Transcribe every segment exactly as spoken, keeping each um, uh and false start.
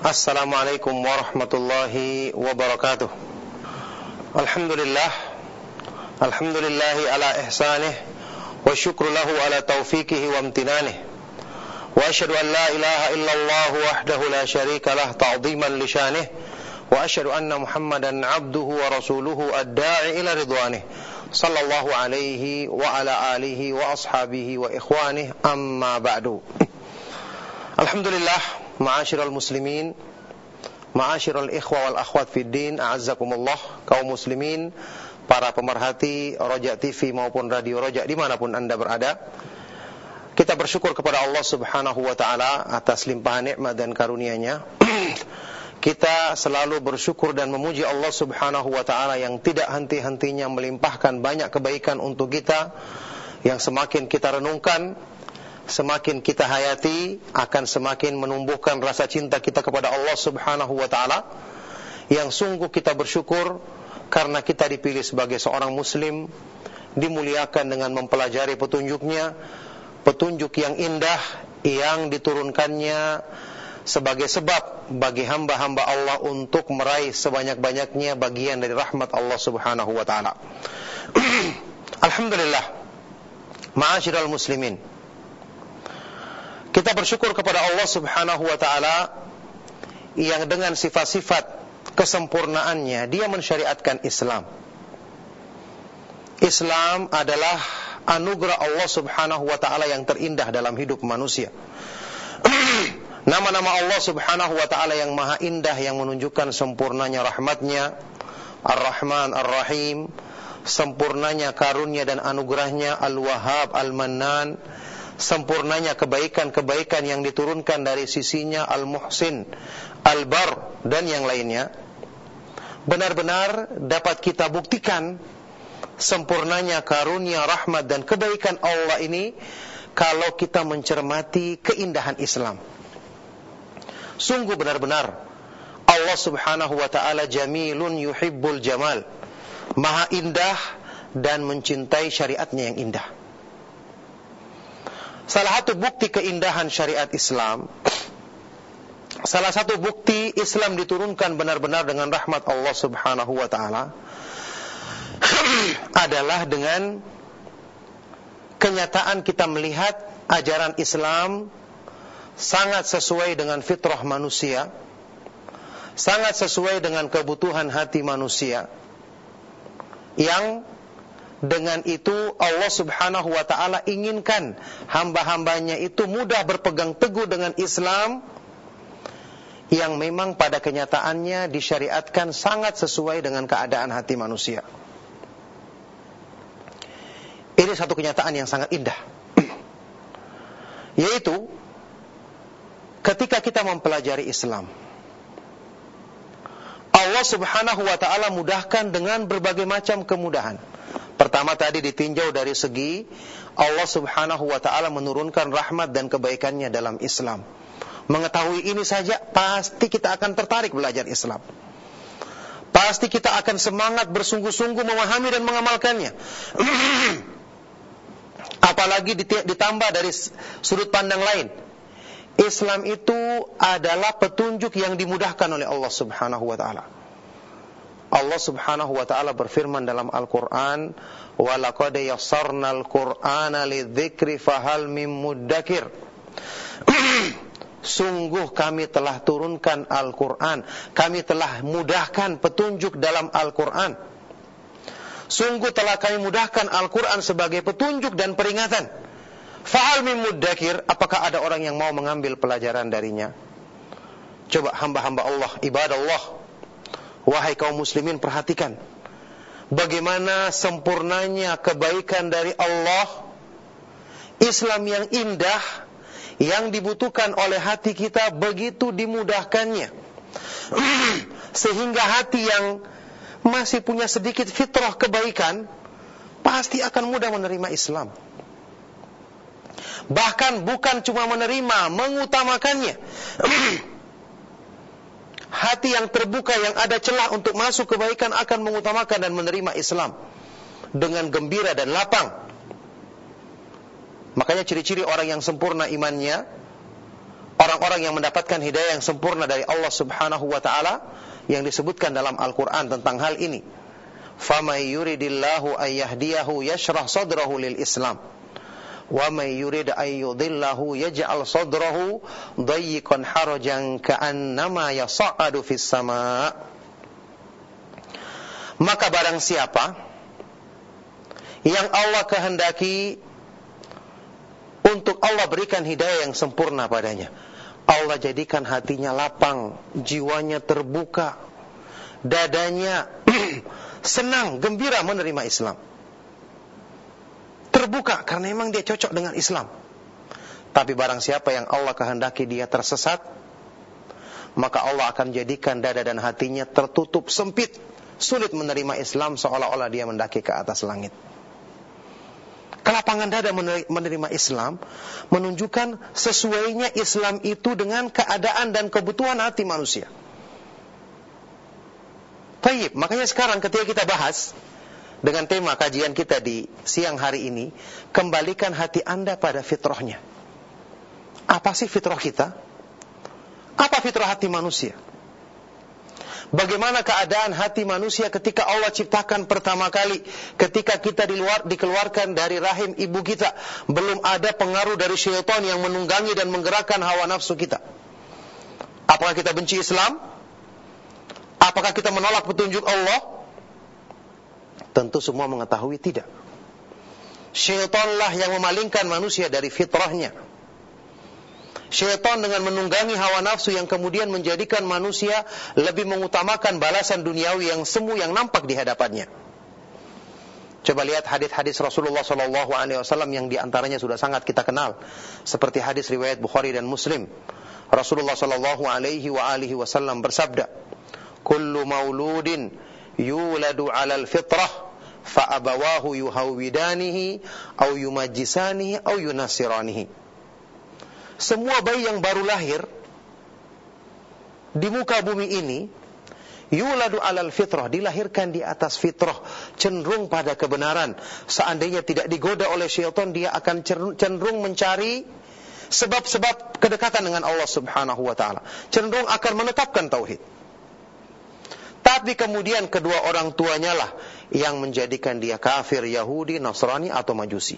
Assalamualaikum warahmatullahi wabarakatuh. Alhamdulillah Alhamdulillahi ala ihsanih wa syukru lahu ala taufiqihi wa amtinanih. Wa asyhadu an la ilaha illallah wahdahu la syarika lah ta'ziman li syanih. Wa asyhadu anna Muhammadan abduhu wa rasuluhu ad-da'i ila ridwanih. Sallallahu alaihi wa ala alihi wa ashabihi wa ikhwanih, amma ba'du. Alhamdulillah, ma'asyiral muslimin, ma'asyiral ikhwa wal akhwat fid din, a'azzakumullah, kaum muslimin, para pemerhati Roja T V maupun Radio Roja dimanapun anda berada. Kita bersyukur kepada Allah subhanahu wa ta'ala atas limpahan nikmat dan karunia-Nya. Kita selalu bersyukur dan memuji Allah subhanahu wa ta'ala yang tidak henti-hentinya melimpahkan banyak kebaikan untuk kita, yang semakin kita renungkan, semakin kita hayati, akan semakin menumbuhkan rasa cinta kita kepada Allah subhanahu wa ta'ala. Yang sungguh kita bersyukur karena kita dipilih sebagai seorang muslim, dimuliakan dengan mempelajari petunjuknya, petunjuk yang indah yang diturunkannya sebagai sebab bagi hamba-hamba Allah untuk meraih sebanyak-banyaknya bagian dari rahmat Allah subhanahu wa ta'ala. Alhamdulillah, ma'asyiral muslimin, kita bersyukur kepada Allah subhanahu wa ta'ala yang dengan sifat-sifat kesempurnaannya Dia mensyariatkan Islam. Islam adalah anugerah Allah subhanahu wa ta'ala yang terindah dalam hidup manusia. Nama-nama Allah subhanahu wa ta'ala yang maha indah, yang menunjukkan sempurnanya rahmatnya, Ar-Rahman, Ar-Rahim, sempurnanya karunia dan anugerahnya, Al-Wahhab, Al-Mannan, sempurnanya kebaikan-kebaikan yang diturunkan dari sisinya, Al-Muhsin, Al-Bar, dan yang lainnya. Benar-benar dapat kita buktikan sempurnanya karunia, rahmat, dan kebaikan Allah ini kalau kita mencermati keindahan Islam. Sungguh benar-benar Allah subhanahu wa ta'ala jamilun yuhibbul jamal, maha indah dan mencintai syariatnya yang indah. Salah satu bukti keindahan syariat Islam, salah satu bukti Islam diturunkan benar-benar dengan rahmat Allah subhanahu wa ta'ala adalah dengan kenyataan kita melihat ajaran Islam sangat sesuai dengan fitrah manusia, sangat sesuai dengan kebutuhan hati manusia, yang dengan itu Allah subhanahu wa ta'ala inginkan hamba-hambanya itu mudah berpegang teguh dengan Islam yang memang pada kenyataannya disyariatkan sangat sesuai dengan keadaan hati manusia. Ini satu kenyataan yang sangat indah, yaitu ketika kita mempelajari Islam, Allah subhanahu wa ta'ala mudahkan dengan berbagai macam kemudahan. Pertama tadi ditinjau dari segi Allah subhanahu wa ta'ala menurunkan rahmat dan kebaikannya dalam Islam. Mengetahui ini saja pasti kita akan tertarik belajar Islam. Pasti kita akan semangat bersungguh-sungguh memahami dan mengamalkannya. Apalagi ditambah dari sudut pandang lain, Islam itu adalah petunjuk yang dimudahkan oleh Allah subhanahu wa ta'ala. Allah subhanahu wa ta'ala berfirman dalam Al-Quran, وَلَقَدْ يَسَّرْنَا الْقُرْآنَ لِلذِّكْرِ فَهَلْ مِن مُدَّكِرٍ. Sungguh kami telah turunkan Al-Quran, kami telah mudahkan petunjuk dalam Al-Quran. Sungguh telah kami mudahkan Al-Quran sebagai petunjuk dan peringatan. Fahal min muddakir, apakah ada orang yang mau mengambil pelajaran darinya? Coba hamba-hamba Allah, ibadah Allah, wahai kaum muslimin, perhatikan bagaimana sempurnanya kebaikan dari Allah. Islam yang indah, yang dibutuhkan oleh hati kita, begitu dimudahkannya sehingga hati yang masih punya sedikit fitrah kebaikan pasti akan mudah menerima Islam. Bahkan bukan cuma menerima, mengutamakannya. Hati yang terbuka, yang ada celah untuk masuk kebaikan, akan mengutamakan dan menerima Islam dengan gembira dan lapang. Makanya ciri-ciri orang yang sempurna imannya, orang-orang yang mendapatkan hidayah yang sempurna dari Allah Subhanahu wa taala yang disebutkan dalam Al-Qur'an tentang hal ini. Famay yuridillahu ayyahdiyahu yashrah sadrahu lil Islam. Wa may yurid ay yudhillahu yaj'al sadrahu dayyiqan harajan ka'annama yas'adu fis sama'. Maka barang siapa yang Allah kehendaki untuk Allah berikan hidayah yang sempurna padanya, Allah jadikan hatinya lapang, jiwanya terbuka, dadanya senang, gembira menerima Islam. Terbuka karena memang dia cocok dengan Islam. Tapi barang siapa yang Allah kehendaki dia tersesat, maka Allah akan jadikan dada dan hatinya tertutup sempit, sulit menerima Islam, seolah-olah dia mendaki ke atas langit. Kelapangan dada menerima Islam menunjukkan sesuainya Islam itu dengan keadaan dan kebutuhan hati manusia. Baik, makanya sekarang ketika kita bahas dengan tema kajian kita di siang hari ini, kembalikan hati Anda pada fitrahnya. Apa sih fitrah kita? Apa fitrah hati manusia? Bagaimana keadaan hati manusia ketika Allah ciptakan pertama kali, ketika kita di luar, dikeluarkan dari rahim ibu kita, belum ada pengaruh dari syaitan yang menunggangi dan menggerakkan hawa nafsu kita. Apakah kita benci Islam? Apakah kita menolak petunjuk Allah? Tentu semua mengetahui tidak. Syaitanlah yang memalingkan manusia dari fitrahnya. Syaitan dengan menunggangi hawa nafsu yang kemudian menjadikan manusia lebih mengutamakan balasan duniawi yang semu yang nampak di hadapannya. Coba lihat hadis-hadis Rasulullah sallallahu alaihi wasallam yang diantaranya sudah sangat kita kenal, seperti hadis riwayat Bukhari dan Muslim. Rasulullah sallallahu alaihi wa alihi wasallam bersabda, "Kullu mauludin yuladu 'alal fitrah fa abawahu yuhawwidanihi aw yumajjisanihi aw yunasiranihi." Semua bayi yang baru lahir di muka bumi ini yuladu 'alal fitrah, dilahirkan di atas fitrah, cenderung pada kebenaran. Seandainya tidak digoda oleh syaitan, dia akan cenderung mencari sebab-sebab kedekatan dengan Allah Subhanahu wa taala, cenderung akan menetapkan tauhid. Tapi kemudian kedua orang tuanya lah yang menjadikan dia kafir, Yahudi, Nasrani atau Majusi.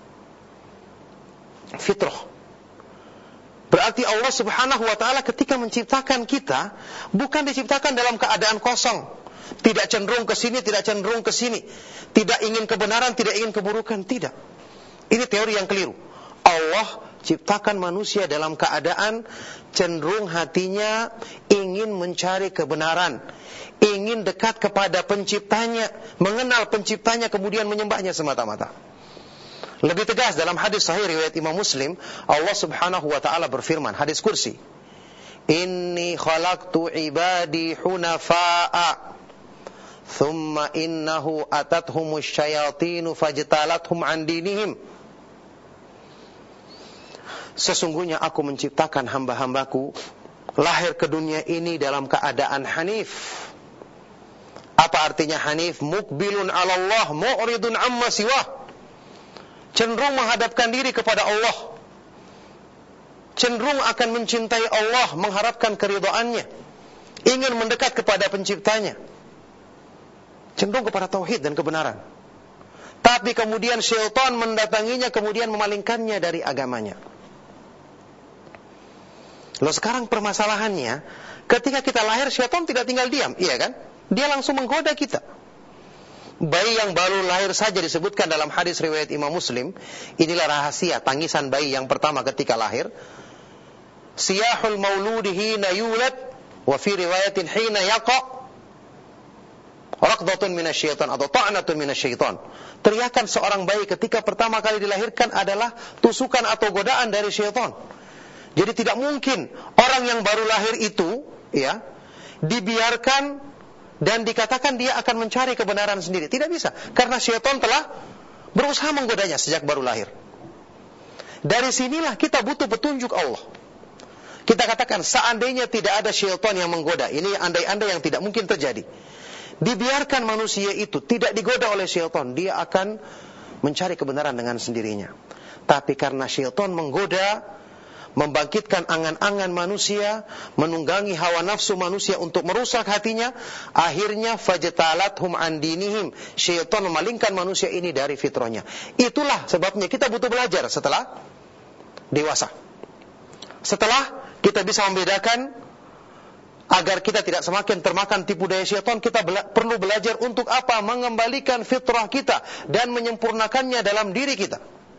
Fitrah. Berarti Allah Subhanahu wa taala ketika menciptakan kita bukan diciptakan dalam keadaan kosong, tidak cenderung ke sini, tidak cenderung ke sini, tidak ingin kebenaran, tidak ingin keburukan, tidak. Ini teori yang keliru. Allah ciptakan manusia dalam keadaan cenderung hatinya ingin mencari kebenaran, ingin dekat kepada penciptanya, mengenal penciptanya, kemudian menyembahnya semata-mata. Lebih tegas dalam hadis sahih riwayat Imam Muslim, Allah Subhanahu wa taala berfirman, hadis kursi, "Inni khalaqtu ibadi hunafa'a thumma innahu atathumus syayatinu fajtalathum an dinihim." Sesungguhnya aku menciptakan hamba-hambaku lahir ke dunia ini dalam keadaan hanif. Apa artinya hanif? Muqbilun 'ala Allah, mu'ridun 'amma siwah. Cenderung menghadapkan diri kepada Allah, cenderung akan mencintai Allah, mengharapkan keridhaannya, ingin mendekat kepada penciptanya, cenderung kepada tauhid dan kebenaran. Tapi kemudian syaitan mendatanginya, kemudian memalingkannya dari agamanya. Loh, sekarang permasalahannya, ketika kita lahir, syaitan tidak tinggal diam, iya kan? Dia langsung menggoda kita. Bayi yang baru lahir saja disebutkan dalam hadis riwayat Imam Muslim. Inilah rahasia tangisan bayi yang pertama ketika lahir. Siyahul mauludi hina yulad, wa fi riwayatin hina yaqa, raqdatun minasyaitan atau ta'natun minasyaitan. Teriakan seorang bayi ketika pertama kali dilahirkan adalah tusukan atau godaan dari syaitan. Jadi tidak mungkin orang yang baru lahir itu, ya, dibiarkan dan dikatakan dia akan mencari kebenaran sendiri. Tidak bisa, karena syaitan telah berusaha menggodanya sejak baru lahir. Dari sinilah kita butuh petunjuk Allah. Kita katakan seandainya tidak ada syaitan yang menggoda, ini andai-andai yang tidak mungkin terjadi, dibiarkan manusia itu tidak digoda oleh syaitan, dia akan mencari kebenaran dengan sendirinya. Tapi karena syaitan menggoda, membangkitkan angan-angan manusia, menunggangi hawa nafsu manusia untuk merusak hatinya. Akhirnya fajtalathum an dinihim, syaitan memalingkan manusia ini dari fitrahnya. Itulah sebabnya kita butuh belajar setelah dewasa. Setelah kita bisa membedakan, agar kita tidak semakin termakan tipu daya syaitan, kita bela- perlu belajar untuk apa? Mengembalikan fitrah kita dan menyempurnakannya dalam diri kita.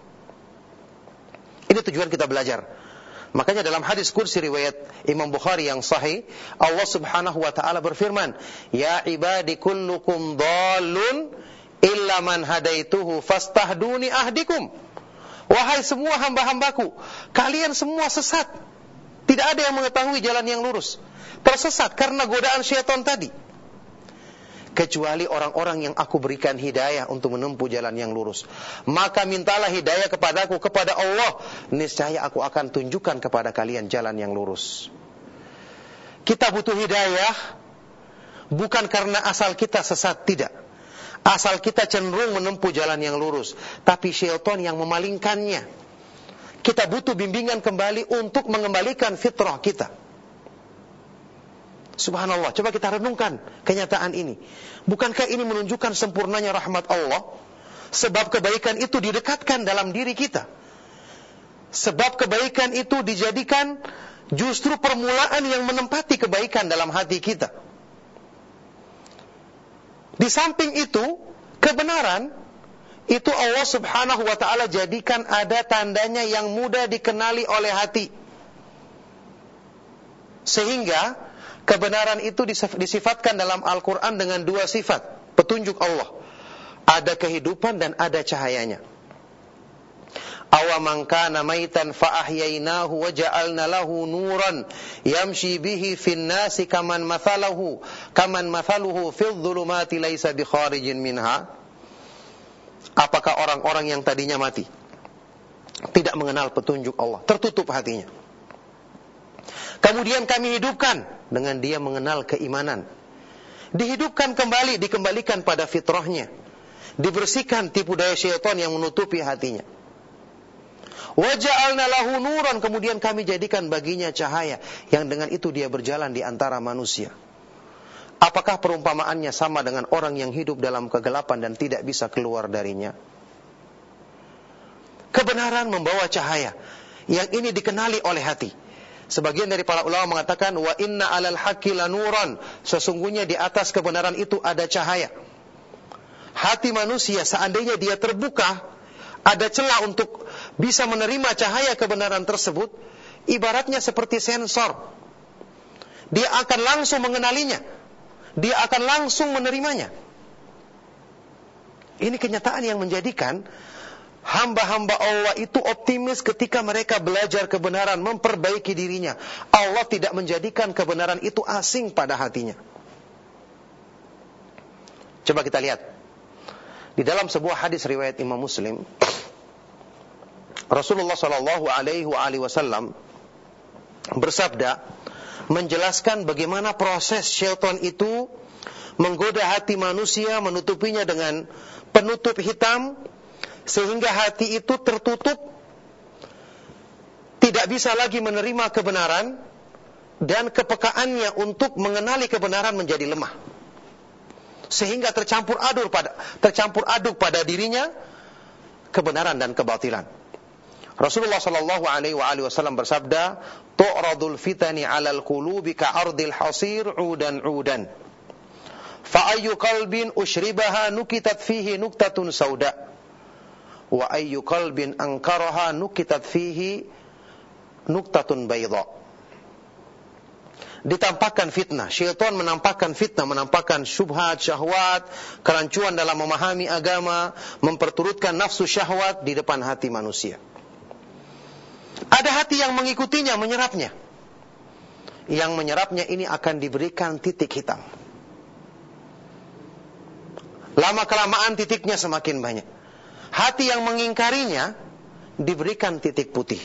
Ini tujuan kita belajar. Makanya dalam hadis kursi riwayat Imam Bukhari yang sahih, Allah Subhanahu wa taala berfirman, "Ya ibadi kullukum dhallun illa man hadaituhu fastahduni ahdikum." Wahai semua hamba-hambaku, kalian semua sesat. Tidak ada yang mengetahui jalan yang lurus. Tersesat karena godaan syaitan tadi. Kecuali orang-orang yang aku berikan hidayah untuk menempuh jalan yang lurus. Maka mintalah hidayah kepadaku, kepada Allah. Niscaya aku akan tunjukkan kepada kalian jalan yang lurus. Kita butuh hidayah bukan karena asal kita sesat, tidak. Asal kita cenderung menempuh jalan yang lurus, tapi syaitan yang memalingkannya. Kita butuh bimbingan kembali untuk mengembalikan fitrah kita. Subhanallah, coba kita renungkan kenyataan ini. Bukankah ini menunjukkan sempurnanya rahmat Allah? Sebab kebaikan itu didekatkan dalam diri kita. Sebab kebaikan itu dijadikan justru permulaan yang menempati kebaikan dalam hati kita. Di samping itu, kebenaran itu Allah Subhanahu wa ta'ala jadikan ada tandanya yang mudah dikenali oleh hati. Sehingga kebenaran itu disifatkan dalam Al-Quran dengan dua sifat, petunjuk Allah. Ada kehidupan dan ada cahayanya. Awaman kana maitan fa ahyainahu wa ja'alna lahu nuran yamshi bihi fin nasi kaman mathaluhu kaman mathaluhu fil dhulumati laisa bi kharijin minha. Apakah orang-orang yang tadinya mati tidak mengenal petunjuk Allah, tertutup hatinya, kemudian kami hidupkan dengan dia mengenal keimanan, dihidupkan kembali, dikembalikan pada fitrahnya, dibersihkan tipu daya syaitan yang menutupi hatinya. Waja'alna lahu nuran, kemudian kami jadikan baginya cahaya yang dengan itu dia berjalan di antara manusia. Apakah perumpamaannya sama dengan orang yang hidup dalam kegelapan dan tidak bisa keluar darinya? Kebenaran membawa cahaya yang ini dikenali oleh hati. Sebagian dari para ulama mengatakan, wa inna alal haqqi lanuran, sesungguhnya di atas kebenaran itu ada cahaya. Hati manusia seandainya dia terbuka, ada celah untuk bisa menerima cahaya kebenaran tersebut, ibaratnya seperti sensor. Dia akan langsung mengenalinya, dia akan langsung menerimanya. Ini kenyataan yang menjadikan hamba-hamba Allah itu optimis ketika mereka belajar kebenaran, memperbaiki dirinya. Allah tidak menjadikan kebenaran itu asing pada hatinya. Coba kita lihat. Di dalam sebuah hadis riwayat Imam Muslim, Rasulullah sallallahu alaihi wasallam bersabda, menjelaskan bagaimana proses syaitan itu menggoda hati manusia, menutupinya dengan penutup hitam, sehingga hati itu tertutup, tidak bisa lagi menerima kebenaran, dan kepekaannya untuk mengenali kebenaran menjadi lemah, sehingga tercampur aduk pada tercampur aduk pada dirinya kebenaran dan kebatilan. Rasulullah sallallahu alaihi wasallam bersabda, tu'radul fitani 'alal qulubi ka'ardil hasir 'udan 'udan. Fa ayyu qalbin ushribaha nukitat fihi nuktatun sauda. Wa ayyu qalbin ankaraha nukitat fihi nuktatun bayda. Ditampakkan fitnah, syaitan menampakkan fitnah, menampakkan syubhat, syahwat, kerancuan dalam memahami agama, memperturutkan nafsu syahwat di depan hati manusia. Ada hati yang mengikutinya, menyerapnya. Yang menyerapnya ini akan diberikan titik hitam. Lama-kelamaan titiknya semakin banyak. Hati yang mengingkarinya diberikan titik putih.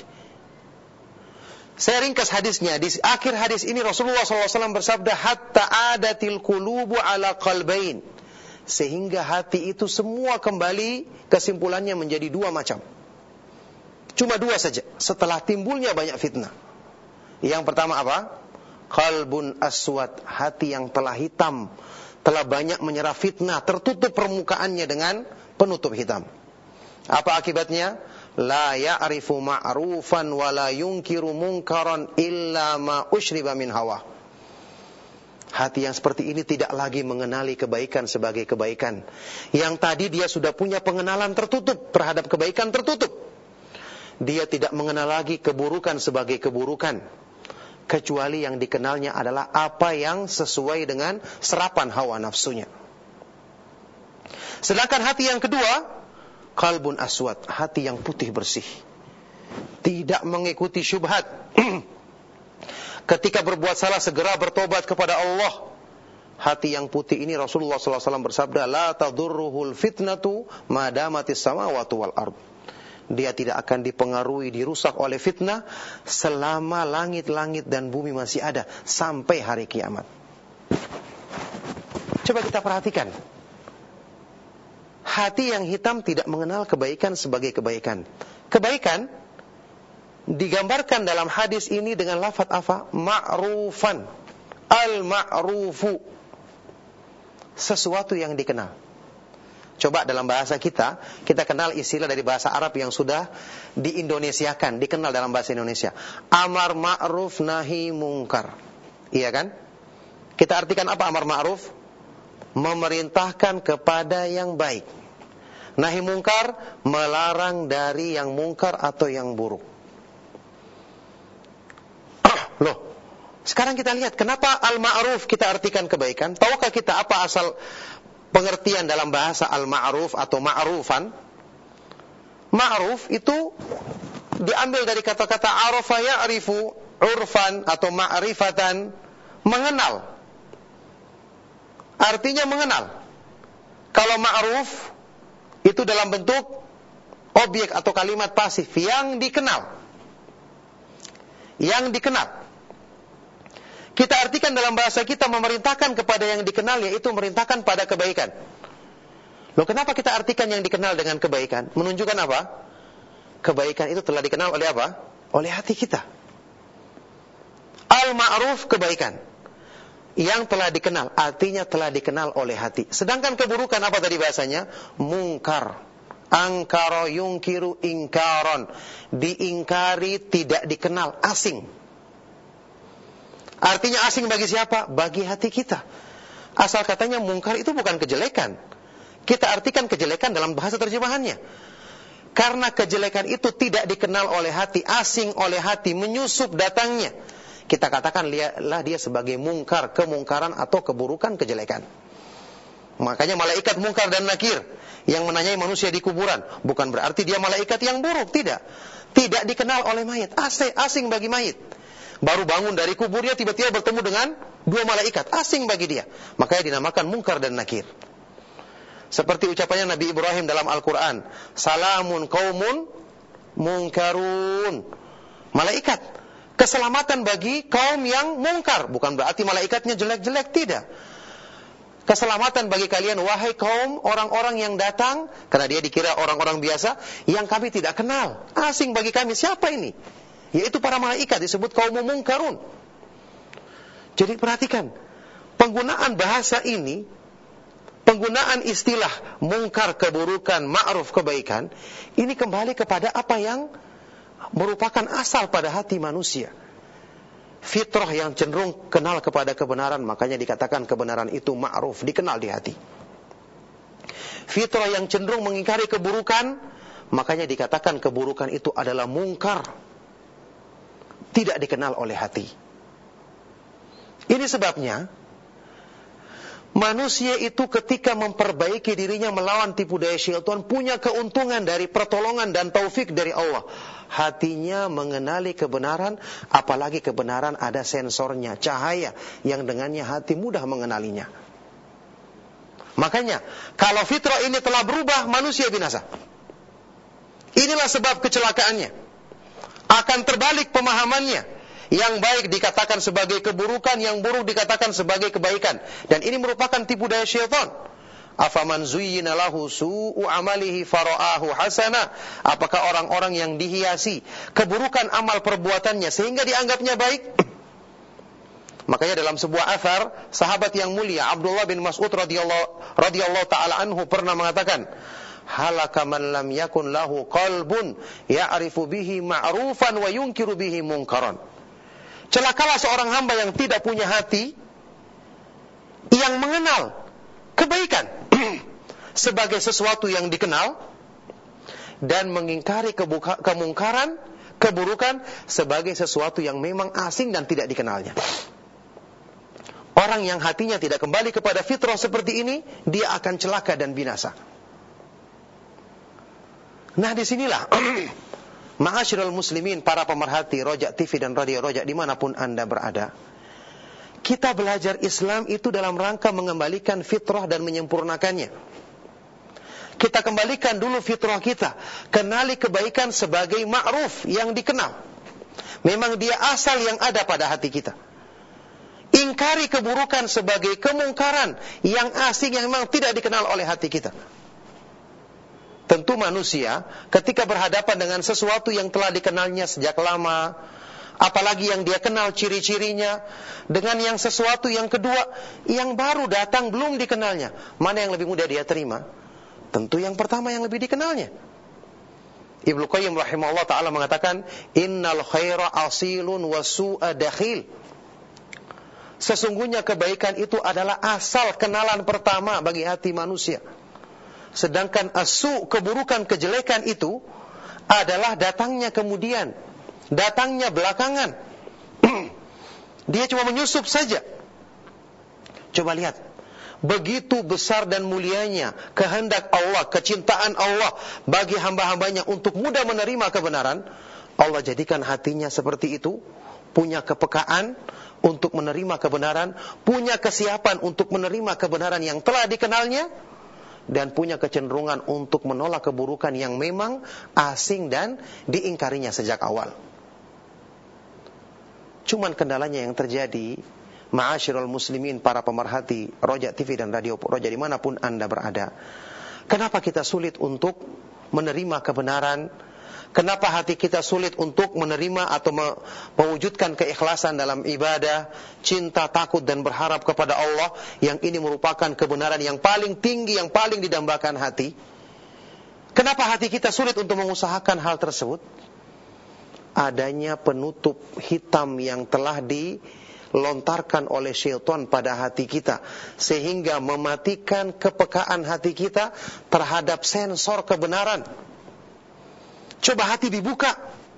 Saya ringkas hadisnya. Di akhir hadis ini Rasulullah shallallahu alaihi wasallam bersabda, hatta adatil qulubu ala qalbain. Sehingga hati itu semua kembali, kesimpulannya menjadi dua macam. Cuma dua saja. setelah timbulnya banyak fitnah. Yang pertama apa? Qalbun aswad, hati yang telah hitam, telah banyak menyerap fitnah, tertutup permukaannya dengan penutup hitam. Apa akibatnya? La ya'rifu ma'rufan wa la yunkiru munkaran illa ma ushriba min hawa. Hati yang seperti ini tidak lagi mengenali kebaikan sebagai kebaikan. Yang tadi dia sudah punya pengenalan tertutup terhadap kebaikan tertutup. Dia tidak mengenal lagi keburukan sebagai keburukan, kecuali yang dikenalnya adalah apa yang sesuai dengan serapan hawa nafsunya. Sedangkan hati yang kedua, qalbun aswad, hati yang putih bersih, tidak mengikuti syubhat. Ketika berbuat salah segera bertobat kepada Allah. Hati yang putih ini Rasulullah sallallahu alaihi wasallam bersabda, la tadurruhul fitnatu madamatis samawati wal ard. Dia tidak akan dipengaruhi, dirusak oleh fitnah selama langit-langit dan bumi masih ada sampai hari kiamat. Coba kita perhatikan. Hati yang hitam tidak mengenal kebaikan sebagai kebaikan. Kebaikan digambarkan dalam hadis ini dengan lafaz apa? Ma'rufan. Al-ma'rufu. Sesuatu yang dikenal. Coba dalam bahasa kita, kita kenal istilah dari bahasa Arab yang sudah diindonesiakan, dikenal dalam bahasa Indonesia. Amar ma'ruf nahi mungkar. Iya kan? Kita artikan apa amar ma'ruf? Memerintahkan kepada yang baik. Nahi mungkar, melarang dari yang mungkar atau yang buruk. Loh, sekarang kita lihat kenapa al-ma'ruf kita artikan kebaikan. Tahukah kita apa asal pengertian dalam bahasa al-ma'ruf atau ma'rufan? Ma'ruf itu diambil dari kata-kata arafa ya'rifu, urfan atau ma'rifatan, mengenal. Artinya mengenal. Kalau ma'ruf itu dalam bentuk objek atau kalimat pasif yang dikenal. Yang dikenal. Kita artikan dalam bahasa kita memerintahkan kepada yang dikenal, yaitu memerintahkan pada kebaikan. Loh, kenapa kita artikan yang dikenal dengan kebaikan? Menunjukkan apa? Kebaikan itu telah dikenal oleh apa? Oleh hati kita. Al-ma'ruf kebaikan. Yang telah dikenal, artinya telah dikenal oleh hati. Sedangkan keburukan apa tadi bahasanya? Mungkar. Angkara yungkiru ingkaron. Diingkari, tidak dikenal, asing. Artinya asing bagi siapa? Bagi hati kita. Asal katanya mungkar itu bukan kejelekan. Kita artikan kejelekan dalam bahasa terjemahannya. Karena kejelekan itu tidak dikenal oleh hati, asing oleh hati, menyusup datangnya. Kita katakan lihatlah dia sebagai mungkar, kemungkaran atau keburukan, kejelekan. Makanya malaikat mungkar dan nakir yang menanyai manusia di kuburan, bukan berarti dia malaikat yang buruk, tidak. Tidak dikenal oleh mayit, asing, asing bagi mayit. Baru bangun dari kuburnya tiba-tiba bertemu dengan dua malaikat, asing bagi dia. Makanya dinamakan mungkar dan nakir. Seperti ucapannya Nabi Ibrahim dalam Al-Quran, salamun qaumun mungkarun. Malaikat, keselamatan bagi kaum yang mungkar. Bukan berarti malaikatnya jelek-jelek, tidak. Keselamatan bagi kalian, wahai kaum orang-orang yang datang, karena dia dikira orang-orang biasa, yang kami tidak kenal, asing bagi kami. Siapa ini? Yaitu para malaikat, disebut kaum mungkarun. Jadi perhatikan, penggunaan bahasa ini, penggunaan istilah mungkar keburukan, ma'ruf kebaikan, ini kembali kepada apa yang merupakan asal pada hati manusia. Fitrah yang cenderung kenal kepada kebenaran, makanya dikatakan kebenaran itu ma'ruf, dikenal di hati. Fitrah yang cenderung mengingkari keburukan, makanya dikatakan keburukan itu adalah mungkar, tidak dikenal oleh hati. Ini sebabnya manusia itu ketika memperbaiki dirinya melawan tipu daya syaitan punya keuntungan dari pertolongan dan taufik dari Allah. Hatinya mengenali kebenaran, apalagi kebenaran ada sensornya, cahaya yang dengannya hati mudah mengenalinya. Makanya kalau fitrah ini telah berubah, manusia binasa. Inilah sebab kecelakaannya. Akan terbalik pemahamannya. Yang baik dikatakan sebagai keburukan, yang buruk dikatakan sebagai kebaikan. Dan ini merupakan tipu daya syaitan. Afaman zuyyina lahu su'u amalihi fara'ahu hasana. Apakah orang-orang yang dihiasi keburukan amal perbuatannya sehingga dianggapnya baik? Makanya dalam sebuah athar, sahabat yang mulia Abdullah bin Mas'ud radhiyallahu radhiyallahu taala anhu pernah mengatakan, halaka man lam yakun lahu qalbun ya'rifu bihi ma'rufan wa yunkiru bihi munkaran. Celakalah seorang hamba yang tidak punya hati yang mengenal kebaikan sebagai sesuatu yang dikenal dan mengingkari kebuka, kemungkaran, keburukan sebagai sesuatu yang memang asing dan tidak dikenalnya. Orang yang hatinya tidak kembali kepada fitrah seperti ini, dia akan celaka dan binasa. Nah, disinilah ma'asyiral muslimin, para pemerhati Rojak T V dan Radio Rojak dimanapun Anda berada, kita belajar Islam itu dalam rangka mengembalikan fitrah dan menyempurnakannya. Kita kembalikan dulu fitrah kita. Kenali kebaikan sebagai ma'ruf, yang dikenal. Memang dia asal yang ada pada hati kita. Ingkari keburukan sebagai kemungkaran yang asing, yang memang tidak dikenal oleh hati kita. Tentu manusia ketika berhadapan dengan sesuatu yang telah dikenalnya sejak lama, apalagi yang dia kenal ciri-cirinya, dengan yang sesuatu yang kedua, yang baru datang belum dikenalnya, mana yang lebih mudah dia terima? Tentu yang pertama yang lebih dikenalnya. Ibnu Qayyim rahimahullah ta'ala mengatakan, innal khaira asilun wa su'a dakhil. Sesungguhnya kebaikan itu adalah asal kenalan pertama bagi hati manusia. Sedangkan asu, keburukan, kejelekan itu adalah datangnya kemudian, datangnya belakangan. Dia cuma menyusup saja. Coba lihat, begitu besar dan mulianya kehendak Allah, kecintaan Allah bagi hamba-hambanya untuk mudah menerima kebenaran. Allah jadikan hatinya seperti itu, punya kepekaan untuk menerima kebenaran, punya kesiapan untuk menerima kebenaran yang telah dikenalnya, dan punya kecenderungan untuk menolak keburukan yang memang asing dan diingkarinya sejak awal. Cuman kendalanya yang terjadi, ma'asyiral muslimin, para pemerhati Rojak T V dan Radio Rojak dimanapun Anda berada, kenapa kita sulit untuk menerima kebenaran? Kenapa hati kita sulit untuk menerima atau mewujudkan keikhlasan dalam ibadah, cinta, takut dan berharap kepada Allah, yang ini merupakan kebenaran yang paling tinggi, yang paling didambakan hati? Kenapa hati kita sulit untuk mengusahakan hal tersebut? Adanya penutup hitam yang telah dilontarkan oleh syaitan pada hati kita, sehingga mematikan kepekaan hati kita terhadap sensor kebenaran. Coba hati dibuka.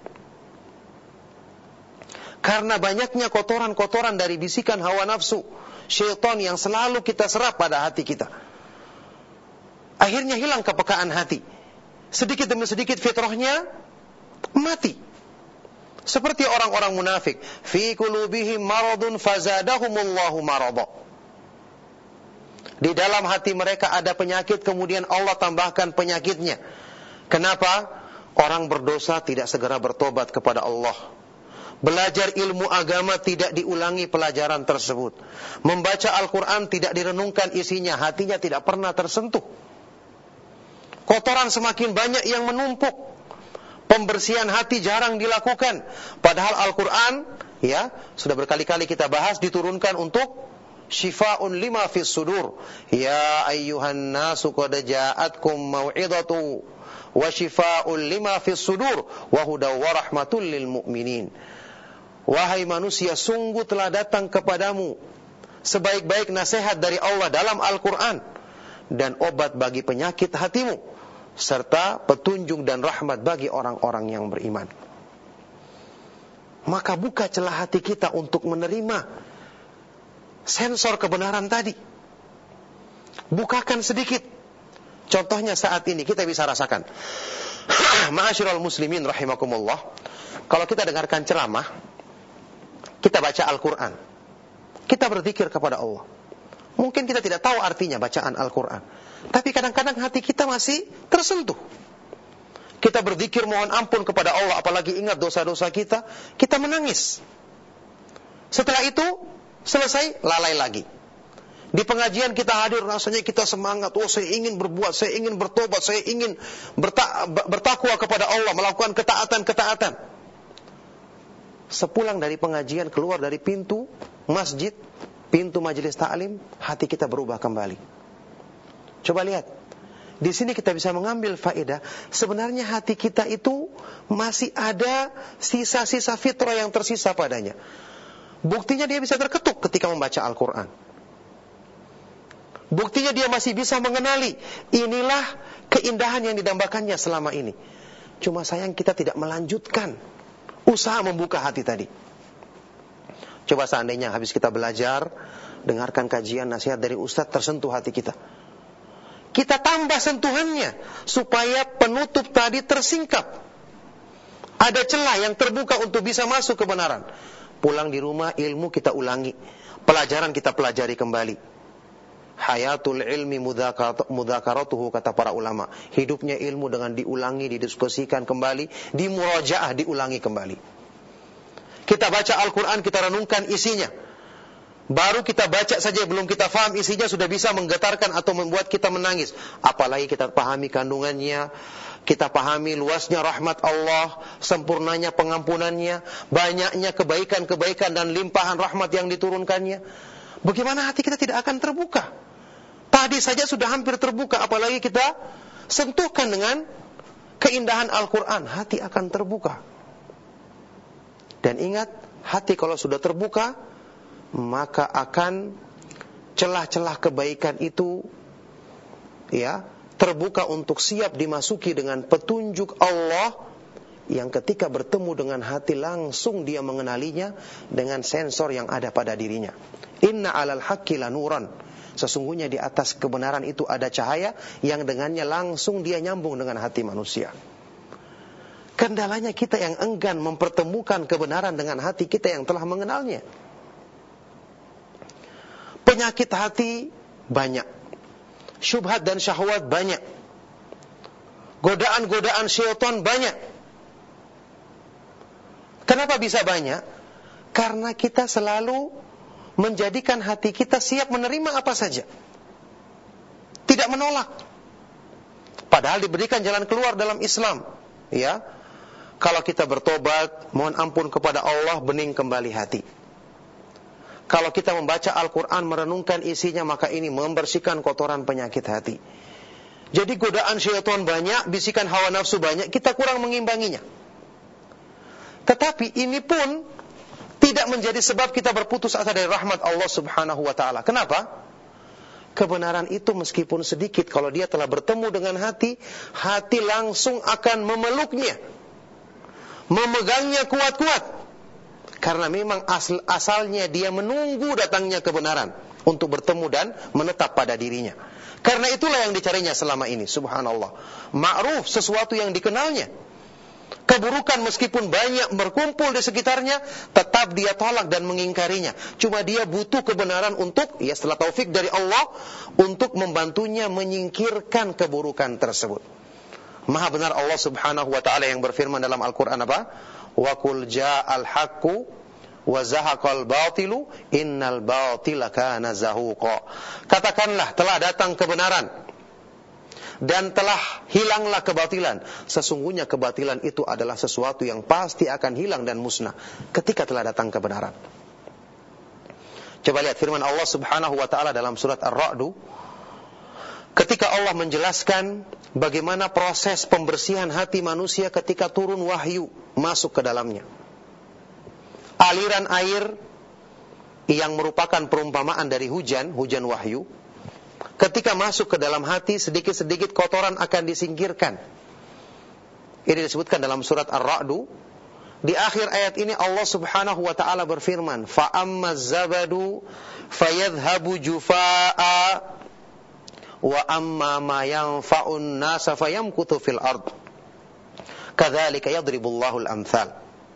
Karena banyaknya kotoran-kotoran dari bisikan hawa nafsu syaitan yang selalu kita serap pada hati kita, akhirnya hilang kepekaan hati. Sedikit demi sedikit fitrahnya mati. Seperti orang-orang munafik, fi qulubihim maradun fazadahumullahu marada. Di dalam hati mereka ada penyakit, kemudian Allah tambahkan penyakitnya. Kenapa? Orang berdosa tidak segera bertobat kepada Allah. Belajar ilmu agama tidak diulangi pelajaran tersebut. Membaca Al-Quran tidak direnungkan isinya, hatinya tidak pernah tersentuh. Kotoran semakin banyak yang menumpuk. Pembersihan hati jarang dilakukan. Padahal Al-Quran, ya, sudah berkali-kali kita bahas, diturunkan untuk syifa'un lima fis sudur. Ya ayyuhan nasu qad ja'atkum mau'idatu wa syifa'un lima fis sudur wa hudaw wa rahmatul lil mu'minin. Wahai manusia, sungguh telah datang kepadamu sebaik-baik nasihat dari Allah dalam Al-Quran, dan obat bagi penyakit hatimu, serta petunjuk dan rahmat bagi orang-orang yang beriman. Maka buka celah hati kita untuk menerima sensor kebenaran tadi. Bukakan sedikit. Contohnya saat ini kita bisa rasakan. Ma'asyiral muslimin rahimakumullah, kalau kita dengarkan ceramah, kita baca Al-Quran, kita berzikir kepada Allah. Mungkin kita tidak tahu artinya bacaan Al-Quran, tapi kadang-kadang hati kita masih tersentuh. Kita berzikir mohon ampun kepada Allah, apalagi ingat dosa-dosa kita, kita menangis. Setelah itu selesai, lalai lagi. Di pengajian kita hadir, rasanya kita semangat. Oh, saya ingin berbuat, saya ingin bertobat, saya ingin berta- bertakwa kepada Allah, melakukan ketaatan-ketaatan. Sepulang dari pengajian, keluar dari pintu masjid, pintu majelis ta'lim, hati kita berubah kembali. Coba lihat. Di sini kita bisa mengambil faedah. Sebenarnya hati kita itu masih ada sisa-sisa fitrah yang tersisa padanya. Buktinya dia bisa terketuk ketika membaca Al-Quran. Buktinya dia masih bisa mengenali, inilah keindahan yang didambakannya selama ini. Cuma sayang kita tidak melanjutkan usaha membuka hati tadi. Coba seandainya habis kita belajar, dengarkan kajian nasihat dari Ustadz, tersentuh hati kita. Kita tambah sentuhannya supaya penutup tadi tersingkap. Ada celah yang terbuka untuk bisa masuk kebenaran. Pulang di rumah, ilmu kita ulangi, pelajaran kita pelajari kembali. Hayatul ilmi mudzakaratuhu, kata para ulama. Hidupnya ilmu dengan diulangi, didiskusikan kembali, dimurajaah, diulangi kembali. Kita baca Al-Quran, kita renungkan isinya. Baru kita baca saja, belum kita faham isinya, sudah bisa menggetarkan atau membuat kita menangis. Apalagi kita pahami kandungannya, kita pahami luasnya rahmat Allah, sempurnanya pengampunannya, banyaknya kebaikan-kebaikan dan limpahan rahmat yang diturunkannya. Bagaimana hati kita tidak akan terbuka? Tadi saja sudah hampir terbuka, apalagi kita sentuhkan dengan keindahan Al-Quran, hati akan terbuka. Dan ingat, hati kalau sudah terbuka, maka akan celah-celah kebaikan itu ya terbuka untuk siap dimasuki dengan petunjuk Allah, yang ketika bertemu dengan hati langsung dia mengenalinya dengan sensor yang ada pada dirinya. Inna alal haqqi lanuran, sesungguhnya di atas kebenaran itu ada cahaya yang dengannya langsung dia nyambung dengan hati manusia. Kendalanya kita yang enggan mempertemukan kebenaran dengan hati kita yang telah mengenalnya. Penyakit hati banyak, syubhat dan syahwat banyak, godaan-godaan syaitan banyak. Kenapa bisa banyak? Karena kita selalu menjadikan hati kita siap menerima apa saja, tidak menolak. Padahal diberikan jalan keluar dalam Islam. Ya, kalau kita bertobat, mohon ampun kepada Allah, bening kembali hati. Kalau kita membaca Al-Quran, merenungkan isinya, maka ini membersihkan kotoran penyakit hati. Jadi godaan syaitan banyak, bisikan hawa nafsu banyak, kita kurang mengimbanginya. Tetapi ini pun tidak menjadi sebab kita berputus asa dari rahmat Allah subhanahu wa ta'ala. Kenapa? Kebenaran itu meskipun sedikit, kalau dia telah bertemu dengan hati, hati langsung akan memeluknya, memegangnya kuat-kuat. Karena memang asal, asalnya dia menunggu datangnya kebenaran untuk bertemu dan menetap pada dirinya. Karena itulah yang dicarinya selama ini, subhanallah. Ma'ruf, sesuatu yang dikenalnya. Keburukan meskipun banyak berkumpul di sekitarnya, tetap dia tolak dan mengingkarinya. Cuma dia butuh kebenaran untuk, ya setelah taufik dari Allah, untuk membantunya menyingkirkan keburukan tersebut. Maha benar Allah subhanahu wa ta'ala yang berfirman dalam Al-Quran apa? Wa qul ja'al haqqu wa zahaqal batilu innal batila kana zahuqa. Katakanlah, telah datang kebenaran dan telah hilanglah kebatilan. Sesungguhnya kebatilan itu adalah sesuatu yang pasti akan hilang dan musnah ketika telah datang kebenaran. Coba lihat firman Allah subhanahu wa ta'ala dalam surat Ar-Ra'du, ketika Allah menjelaskan bagaimana proses pembersihan hati manusia ketika turun wahyu masuk ke dalamnya. Aliran air yang merupakan perumpamaan dari hujan, hujan wahyu, ketika masuk ke dalam hati, sedikit-sedikit kotoran akan disingkirkan. Ini disebutkan dalam surat Ar-Ra'du. Di akhir ayat ini Allah subhanahu wa ta'ala berfirman, فَأَمَّا الزَّبَدُ فَيَذْهَبُ جُفَاءً wa amma ma yanfa'un nasa fayamkutu fil ard kadzalika yadribullahu al-amthal.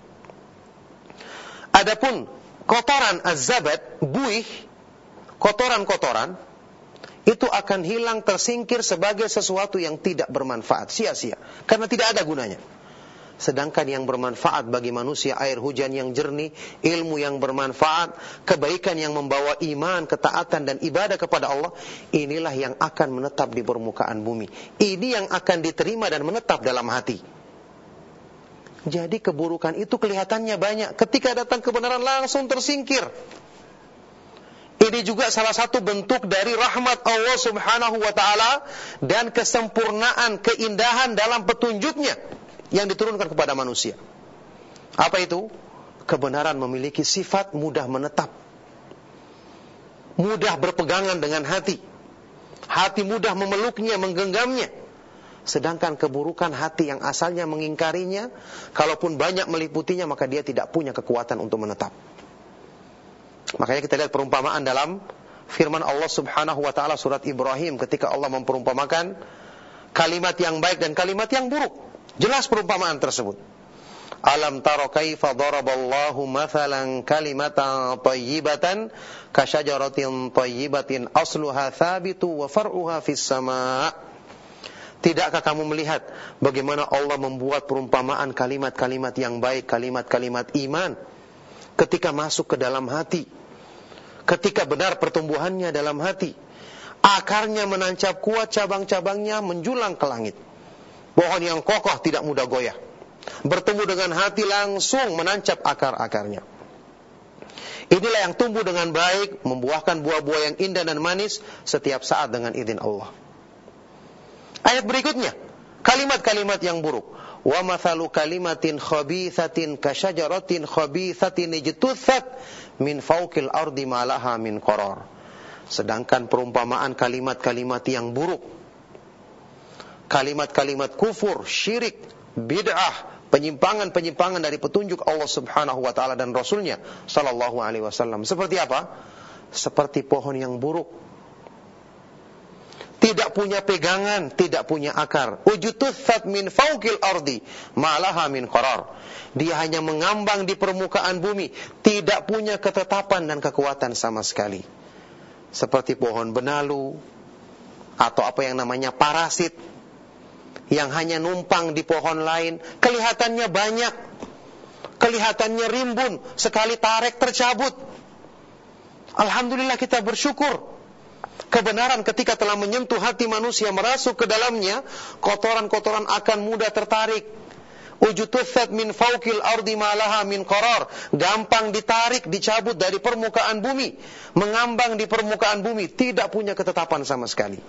Adapun kotoran az-zabad, buih, kotoran-kotoran itu akan hilang, tersingkir sebagai sesuatu yang tidak bermanfaat, sia-sia, karena tidak ada gunanya. Sedangkan yang bermanfaat bagi manusia, air hujan yang jernih, ilmu yang bermanfaat, kebaikan yang membawa iman, ketaatan dan ibadah kepada Allah, inilah yang akan menetap di permukaan bumi. Ini yang akan diterima dan menetap dalam hati. Jadi keburukan itu kelihatannya banyak, ketika datang kebenaran langsung tersingkir. Ini juga salah satu bentuk dari rahmat Allah Subhanahu wa ta'ala dan kesempurnaan, keindahan dalam petunjuknya yang diturunkan kepada manusia. Apa itu? Kebenaran memiliki sifat mudah menetap, mudah berpegangan dengan hati. Hati mudah memeluknya, menggenggamnya. Sedangkan keburukan, hati yang asalnya mengingkarinya, kalaupun banyak meliputinya, maka dia tidak punya kekuatan untuk menetap. Makanya kita lihat perumpamaan dalam firman Allah Subhanahu wa ta'ala surat Ibrahim, ketika Allah memperumpamakan kalimat yang baik dan kalimat yang buruk. Jelas perumpamaan tersebut. Alam taro kaifa daraballahu mathalan kalimatan thayyibatan kasyajaratin thayyibatin asluha thabitu wa far'uha fis sama'. Tidakkah kamu melihat bagaimana Allah membuat perumpamaan kalimat-kalimat yang baik, kalimat-kalimat iman ketika masuk ke dalam hati, ketika benar pertumbuhannya dalam hati, akarnya menancap kuat, cabang-cabangnya menjulang ke langit. Pohon yang kokoh tidak mudah goyah. Bertemu dengan hati langsung menancap akar-akarnya. Inilah yang tumbuh dengan baik, membuahkan buah-buah yang indah dan manis setiap saat dengan izin Allah. Ayat berikutnya, kalimat-kalimat yang buruk. Wa mathalu kalimatin khabithatin kasyajaratin khabithatin ijtutsat min fawqil ardi ma laha min qarar. Sedangkan perumpamaan kalimat-kalimat yang buruk, kalimat-kalimat kufur, syirik, bid'ah, penyimpangan-penyimpangan dari petunjuk Allah Subhanahu wa ta'ala dan Rasulnya sallallahu alaihi wasallam. Seperti apa? Seperti pohon yang buruk, tidak punya pegangan, tidak punya akar. Ujututhat min fawqil ardi ma laha min qarar. Dia hanya mengambang di permukaan bumi, tidak punya ketetapan dan kekuatan sama sekali. Seperti pohon benalu atau apa yang namanya parasit yang hanya numpang di pohon lain, kelihatannya banyak, kelihatannya rimbun, sekali tarik tercabut. Alhamdulillah kita bersyukur. Kebenaran ketika telah menyentuh hati manusia, merasuk ke dalamnya, kotoran-kotoran akan mudah tertarik. Ujututhat min fawqil ardi ma laha min qarar. Gampang ditarik, dicabut dari permukaan bumi, mengambang di permukaan bumi, tidak punya ketetapan sama sekali.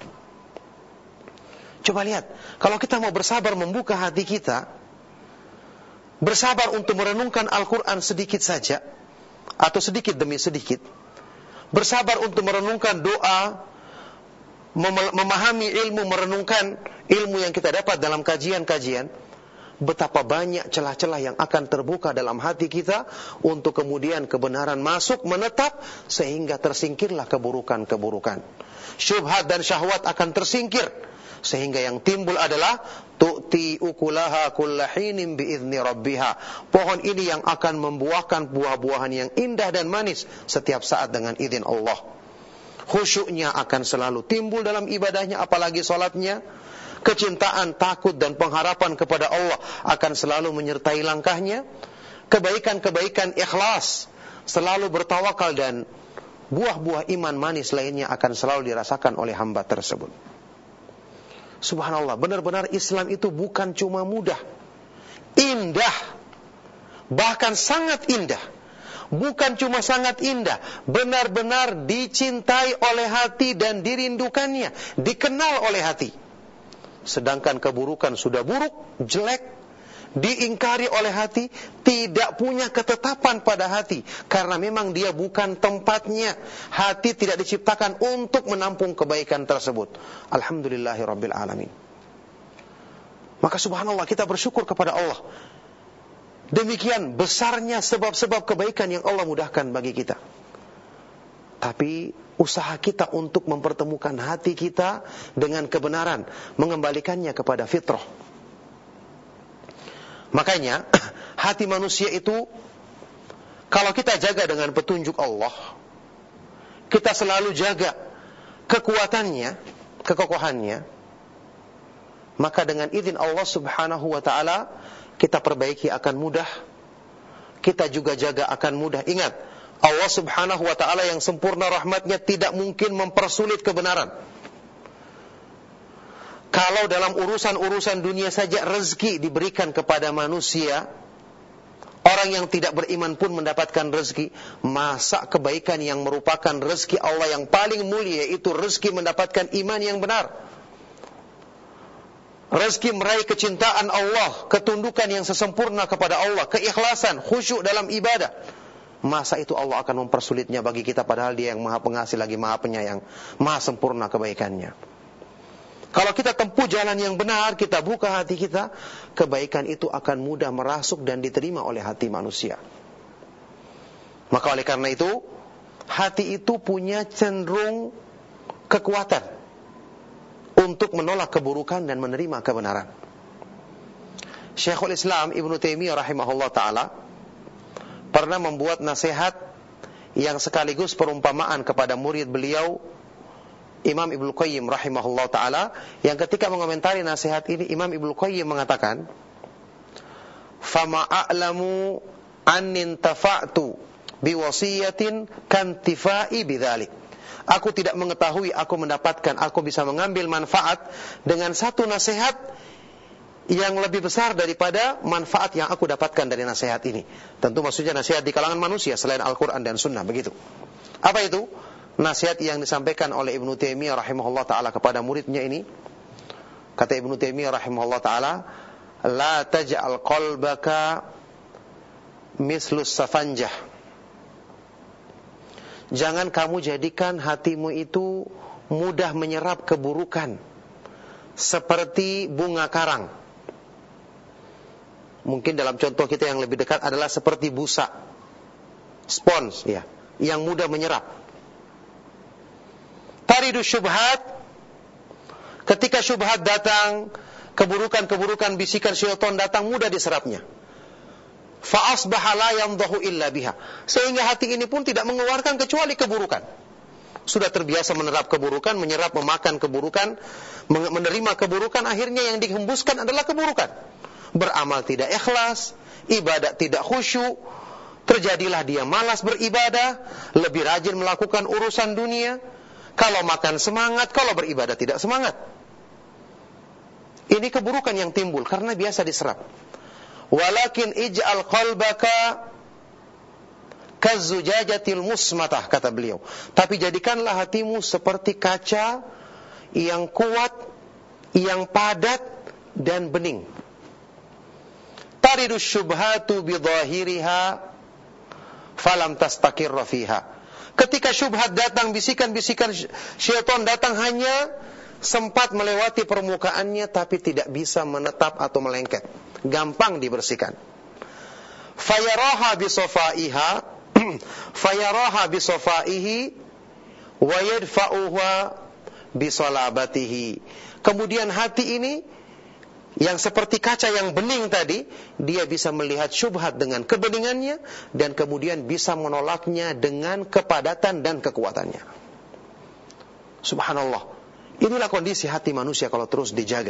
Coba lihat, kalau kita mau bersabar membuka hati kita, bersabar untuk merenungkan Al-Quran sedikit saja, atau sedikit demi sedikit, bersabar untuk merenungkan doa, memahami ilmu, merenungkan ilmu yang kita dapat dalam kajian-kajian, betapa banyak celah-celah yang akan terbuka dalam hati kita untuk kemudian kebenaran masuk, menetap, sehingga tersingkirlah keburukan-keburukan. Syubhat dan syahwat akan tersingkir, sehingga yang timbul adalah tu'ti ukulaha kulla hinin biizni rabbiha. Pohon ini yang akan membuahkan buah-buahan yang indah dan manis setiap saat dengan izin Allah. Khusyuknya akan selalu timbul dalam ibadahnya, apalagi salatnya. Kecintaan, takut dan pengharapan kepada Allah akan selalu menyertai langkahnya. Kebaikan-kebaikan ikhlas, selalu bertawakal, dan buah-buah iman manis lainnya akan selalu dirasakan oleh hamba tersebut. Subhanallah, benar-benar Islam itu bukan cuma mudah, indah, bahkan sangat indah. Bukan cuma sangat indah, benar-benar dicintai oleh hati dan dirindukannya, dikenal oleh hati. Sedangkan keburukan sudah buruk, jelek, diingkari oleh hati, tidak punya ketetapan pada hati, karena memang dia bukan tempatnya. Hati tidak diciptakan untuk menampung kebaikan tersebut. Alhamdulillahirabbil alamin. Maka subhanallah, kita bersyukur kepada Allah. Demikian besarnya sebab-sebab kebaikan yang Allah mudahkan bagi kita. Tapi usaha kita untuk mempertemukan hati kita dengan kebenaran, mengembalikannya kepada fitrah. Makanya hati manusia itu kalau kita jaga dengan petunjuk Allah, kita selalu jaga kekuatannya, kekokohannya, maka dengan izin Allah Subhanahu wa ta'ala kita perbaiki akan mudah, kita juga jaga akan mudah. Ingat, Allah subhanahu wa ta'ala yang sempurna rahmatnya tidak mungkin mempersulit kebenaran. Kalau dalam urusan-urusan dunia saja rezeki diberikan kepada manusia, orang yang tidak beriman pun mendapatkan rezeki, masa kebaikan yang merupakan rezeki Allah yang paling mulia, yaitu rezeki mendapatkan iman yang benar, rezeki meraih kecintaan Allah, ketundukan yang sesempurna kepada Allah, keikhlasan, khusyuk dalam ibadah, masa itu Allah akan mempersulitnya bagi kita, padahal Dia yang Maha Pengasih lagi Maha Penyayang, Maha sempurna kebaikannya. Kalau kita tempuh jalan yang benar, kita buka hati kita, kebaikan itu akan mudah merasuk dan diterima oleh hati manusia. Maka oleh karena itu, hati itu punya cenderung kekuatan untuk menolak keburukan dan menerima kebenaran. Syekhul Islam Ibnu Taimiyah rahimahullah ta'ala pernah membuat nasihat yang sekaligus perumpamaan kepada murid beliau, Imam Ibnu Qayyim rahimahullah ta'ala, yang ketika mengomentari nasihat ini, Imam Ibnu Qayyim mengatakan, فَمَا أَعْلَمُ أَنِّ انْتَفَعْتُ بِوَصِيَّةٍ كَانْتِفَائِ بِذَلِكَ. Aku tidak mengetahui aku mendapatkan, aku bisa mengambil manfaat dengan satu nasihat yang lebih besar daripada manfaat yang aku dapatkan dari nasihat ini. Tentu maksudnya nasihat di kalangan manusia selain Al-Quran dan Sunnah, begitu. Apa itu? Nasihat yang disampaikan oleh Ibnu Taimiyah rahimahullah ta'ala kepada muridnya ini. Kata Ibnu Taimiyah rahimahullah ta'ala, La taj'al qalbaka mislus safanjah. Jangan kamu jadikan hatimu itu mudah menyerap keburukan, seperti bunga karang. Mungkin dalam contoh kita yang lebih dekat adalah seperti busa, spons, ya, yang mudah menyerap. Taridu syubhat, ketika syubhat datang, keburukan-keburukan bisikan syaitan datang, mudah diserapnya. Fa asbaha la yamdahu illa biha, sehingga hati ini pun tidak mengeluarkan kecuali keburukan. Sudah terbiasa menerap keburukan, menyerap, memakan keburukan, menerima keburukan, akhirnya yang dihembuskan adalah keburukan. Beramal tidak ikhlas, ibadah tidak khusyuk, terjadilah dia malas beribadah, lebih rajin melakukan urusan dunia. Kalau makan semangat, kalau beribadah tidak semangat. Ini keburukan yang timbul karena biasa diserap. Walakin ij'al qalbaka kazzujajatil musmatah, kata beliau. Tapi jadikanlah hatimu seperti kaca yang kuat, yang padat dan bening. Taridus syubhatu bidhahiriha falam tastaqirra fiha. Ketika syubhat datang, bisikan-bisikan syaitan datang, hanya sempat melewati permukaannya, tapi tidak bisa menetap atau melengket. Gampang dibersihkan. Fayaraha bisofaiha, fayaraha bisofaihi, wa yadfa'uha bisolabatihi. Kemudian hati ini yang seperti kaca yang bening tadi, dia bisa melihat syubhat dengan kebeningannya dan kemudian bisa menolaknya dengan kepadatan dan kekuatannya. Subhanallah. Inilah kondisi hati manusia kalau terus dijaga.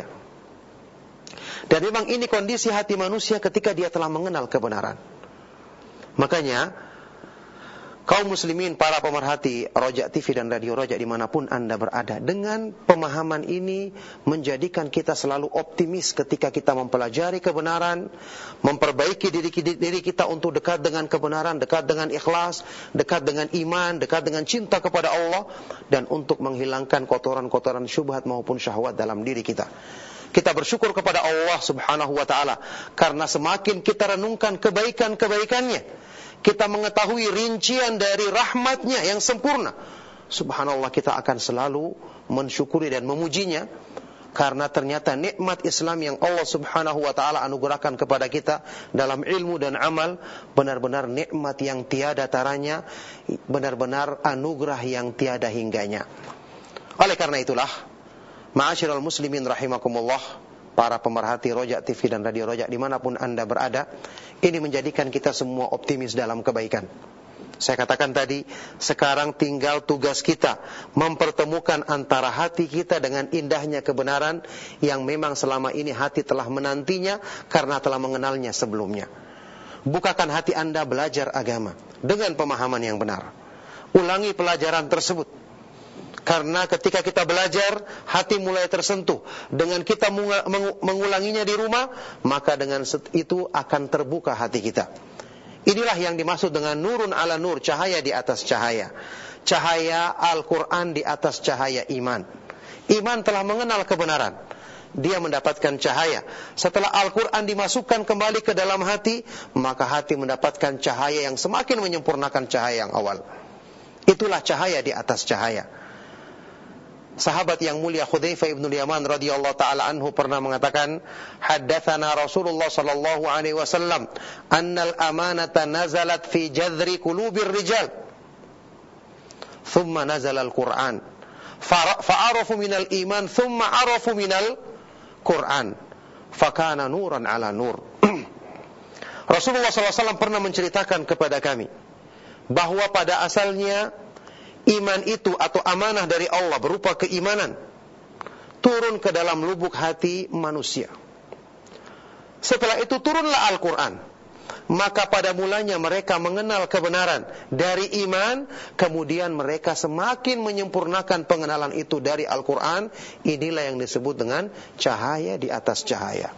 Dan memang ini kondisi hati manusia ketika dia telah mengenal kebenaran. Makanya kaum muslimin, para pemerhati Roja T V dan Radio Roja dimanapun Anda berada, dengan pemahaman ini menjadikan kita selalu optimis ketika kita mempelajari kebenaran, memperbaiki diri, diri kita untuk dekat dengan kebenaran, dekat dengan ikhlas, dekat dengan iman, dekat dengan cinta kepada Allah, dan untuk menghilangkan kotoran-kotoran syubhat maupun syahwat dalam diri kita. Kita bersyukur kepada Allah subhanahu wa ta'ala, karena semakin kita renungkan kebaikan-kebaikannya, kita mengetahui rincian dari rahmatnya yang sempurna, subhanallah, kita akan selalu mensyukuri dan memujinya. Karena ternyata nikmat Islam yang Allah subhanahu wa ta'ala anugerahkan kepada kita dalam ilmu dan amal, benar-benar nikmat yang tiada taranya, benar-benar anugerah yang tiada hingganya. Oleh karena itulah, ma'asyiral muslimin rahimakumullah, para pemerhati Roja T V dan Radio Roja dimanapun Anda berada, ini menjadikan kita semua optimis dalam kebaikan. Saya katakan tadi, sekarang tinggal tugas kita mempertemukan antara hati kita dengan indahnya kebenaran yang memang selama ini hati telah menantinya karena telah mengenalnya sebelumnya. Bukakan hati Anda belajar agama dengan pemahaman yang benar. Ulangi pelajaran tersebut. Karena ketika kita belajar, hati mulai tersentuh. Dengan kita mengulanginya di rumah, maka dengan itu akan terbuka hati kita. Inilah yang dimaksud dengan nurun ala nur, cahaya di atas cahaya. Cahaya Al-Quran di atas cahaya iman. Iman telah mengenal kebenaran. Dia mendapatkan cahaya. Setelah Al-Quran dimasukkan kembali ke dalam hati, maka hati mendapatkan cahaya yang semakin menyempurnakan cahaya yang awal. Itulah cahaya di atas cahaya. Sahabat yang mulia Hudzaifah ibn Yaman radhiyallahu taala anhu pernah mengatakan, haddatsana Rasulullah sallallahu alaihi wasallam annal amanata nazalat fi jadri qulubir rijal thumma nazala al-Qur'an fa'arafu minal iman thumma arafu minal Qur'an fakana nuran ala nur. Rasulullah sallallahu alaihi wasallam pernah menceritakan kepada kami bahwa pada asalnya iman itu atau amanah dari Allah berupa keimanan turun ke dalam lubuk hati manusia. Setelah itu turunlah Al-Quran. Maka pada mulanya mereka mengenal kebenaran dari iman, kemudian mereka semakin menyempurnakan pengenalan itu dari Al-Quran. Inilah yang disebut dengan cahaya di atas cahaya.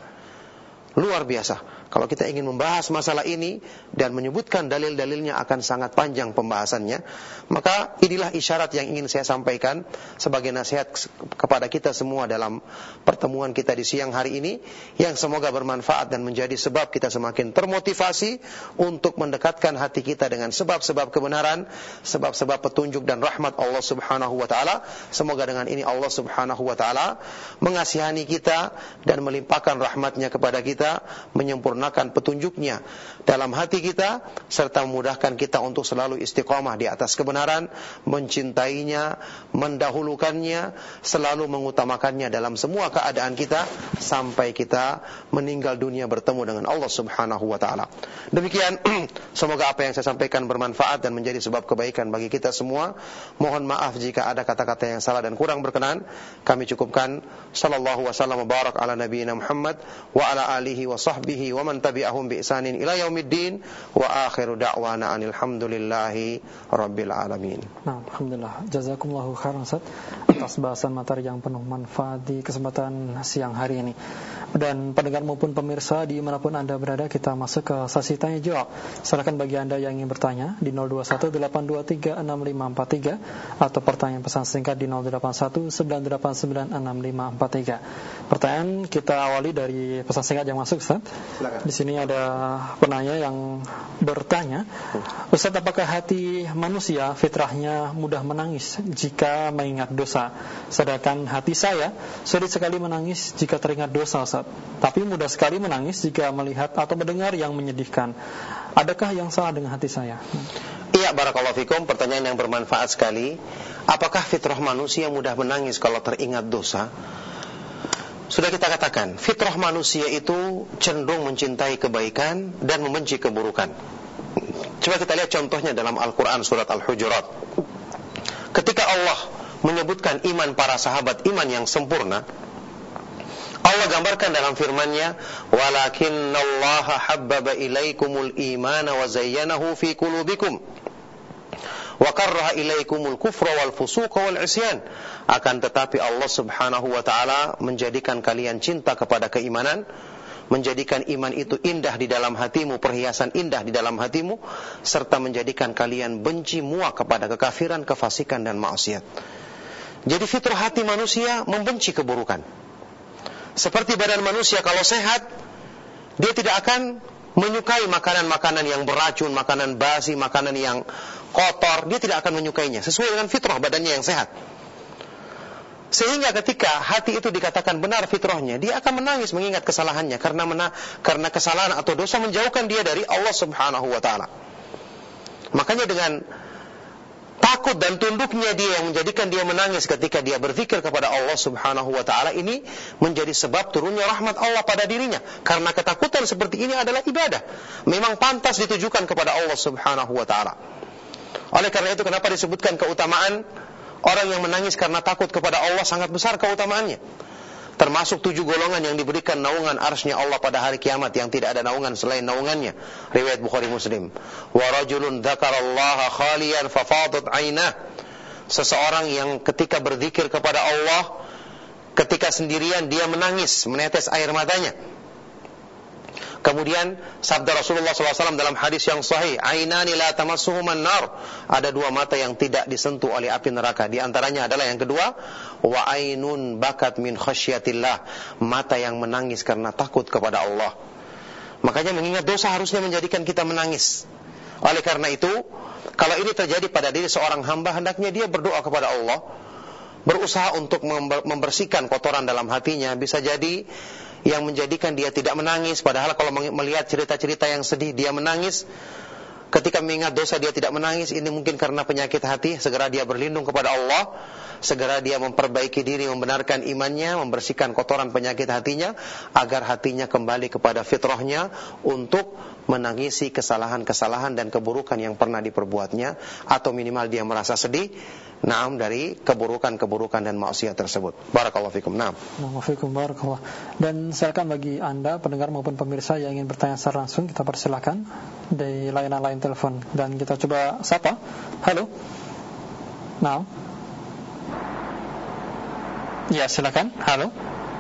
Luar biasa. Kalau kita ingin membahas masalah ini dan menyebutkan dalil-dalilnya akan sangat panjang pembahasannya. Maka inilah isyarat yang ingin saya sampaikan sebagai nasihat kepada kita semua dalam pertemuan kita di siang hari ini, yang semoga bermanfaat dan menjadi sebab kita semakin termotivasi untuk mendekatkan hati kita dengan sebab-sebab kebenaran, sebab-sebab petunjuk dan rahmat Allah Subhanahu wa taala. Semoga dengan ini Allah Subhanahu wa taala mengasihani kita dan melimpahkan rahmatnya kepada kita, menyempurnakan petunjuknya dalam hati kita, serta memudahkan kita untuk selalu istiqamah di atas kebenaran, mencintainya, mendahulukannya, selalu mengutamakannya dalam semua keadaan kita sampai kita meninggal dunia bertemu dengan Allah Subhanahu wa taala. Demikian, semoga apa yang saya sampaikan bermanfaat dan menjadi sebab kebaikan bagi kita semua. Mohon maaf jika ada kata-kata yang salah dan kurang berkenan. Kami cukupkan. Sallallahu wasallam wa barak ala nabiyina Muhammad wa ala alihi wa sahbihi wa man tabi'ahum bi ihsanin ila yaumiddin wa akhiru da'wana anil hamdulillahi rabbil alamin. Nah, alhamdulillah. Jazakumullahu khairan Ustaz atas bahasan materi yang penuh manfaat di kesempatan siang hari ini. Dan pendengar maupun pemirsa dimanapun Anda berada, kita masuk ke sesi tanya jawab. Silakan bagi Anda yang ingin bertanya di nol dua satu delapan dua tiga enam lima empat tiga atau pertanyaan pesan singkat di nol delapan satu sembilan delapan sembilan enam lima empat tiga. Pertanyaan kita awali dari pesan singkat yang masuk, Ustaz. Silakan. Di sini ada penanya yang bertanya, Ustaz, apakah hati manusia fitrahnya mudah menangis jika mengingat dosa, sedangkan hati saya sulit sekali menangis jika teringat dosa, Ustaz, tapi mudah sekali menangis jika melihat atau mendengar yang menyedihkan. Adakah yang salah dengan hati saya? Iya, barakallahu fikum. Pertanyaan yang bermanfaat sekali. Apakah fitrah manusia mudah menangis kalau teringat dosa? Sudah kita katakan, fitrah manusia itu cenderung mencintai kebaikan dan membenci keburukan. Coba kita lihat contohnya dalam Al-Quran surat Al-Hujurat. Ketika Allah menyebutkan iman para sahabat, iman yang sempurna, Allah gambarkan dalam firman-Nya, "Walakinnallaha habbaba ilaikumul imana wa zayyanahu fi qulubikum wa karraha ilaikumul kufra wal fusuqa wal isyan." Akan tetapi Allah Subhanahu wa taala menjadikan kalian cinta kepada keimanan, menjadikan iman itu indah di dalam hatimu, perhiasan indah di dalam hatimu, serta menjadikan kalian benci muak kepada kekafiran, kefasikan dan maksiat. Jadi fitrah hati manusia membenci keburukan. Seperti badan manusia kalau sehat, dia tidak akan menyukai makanan-makanan yang beracun, makanan basi, makanan yang kotor. Dia tidak akan menyukainya, sesuai dengan fitrah badannya yang sehat. Sehingga ketika hati itu dikatakan benar fitrahnya, dia akan menangis mengingat kesalahannya, karena mena, karena kesalahan atau dosa menjauhkan dia dari Allah Subhanahu wa taala. Makanya dengan takut dan tunduknya dia yang menjadikan dia menangis ketika dia berzikir kepada Allah Subhanahu wa taala, ini menjadi sebab turunnya rahmat Allah pada dirinya. Karena ketakutan seperti ini adalah ibadah, memang pantas ditujukan kepada Allah Subhanahu wa taala. Oleh karena itu kenapa disebutkan keutamaan orang yang menangis karena takut kepada Allah sangat besar keutamaannya. Termasuk tujuh golongan yang diberikan naungan arsy-Nya Allah pada hari kiamat yang tidak ada naungan selain naungannya. Riwayat Bukhari Muslim. Wa rajulun dzakarallaha khaliyan fafadat 'ainah. Seseorang yang ketika berzikir kepada Allah, ketika sendirian dia menangis, menetes air matanya. Kemudian sabda Rasulullah shallallahu alaihi wasallam dalam hadis yang sahih, ainani la tamassuhuman nar, ada dua mata yang tidak disentuh oleh api neraka. Di antaranya adalah yang kedua, wa ainun bakat min khasyatillah, mata yang menangis karena takut kepada Allah. Makanya mengingat dosa harusnya menjadikan kita menangis. Oleh karena itu, kalau ini terjadi pada diri seorang hamba, hendaknya dia berdoa kepada Allah, berusaha untuk membersihkan kotoran dalam hatinya. Bisa jadi yang menjadikan dia tidak menangis, padahal kalau melihat cerita-cerita yang sedih dia menangis. Ketika mengingat dosa dia tidak menangis, ini mungkin karena penyakit hati. Segera dia berlindung kepada Allah, segera dia memperbaiki diri, membenarkan imannya, membersihkan kotoran penyakit hatinya, agar hatinya kembali kepada fitrahnya untuk menangisi kesalahan-kesalahan dan keburukan yang pernah diperbuatnya, atau minimal dia merasa sedih naam dari keburukan-keburukan dan maksiat tersebut. Barakallahu fikum. Naam. Waalaikumsalam barakallah. Dan silakan bagi Anda pendengar maupun pemirsa yang ingin bertanya secara langsung, kita persilakan di layanan lain telepon dan kita coba sapa. Halo. Naam. Ya, silakan. Halo.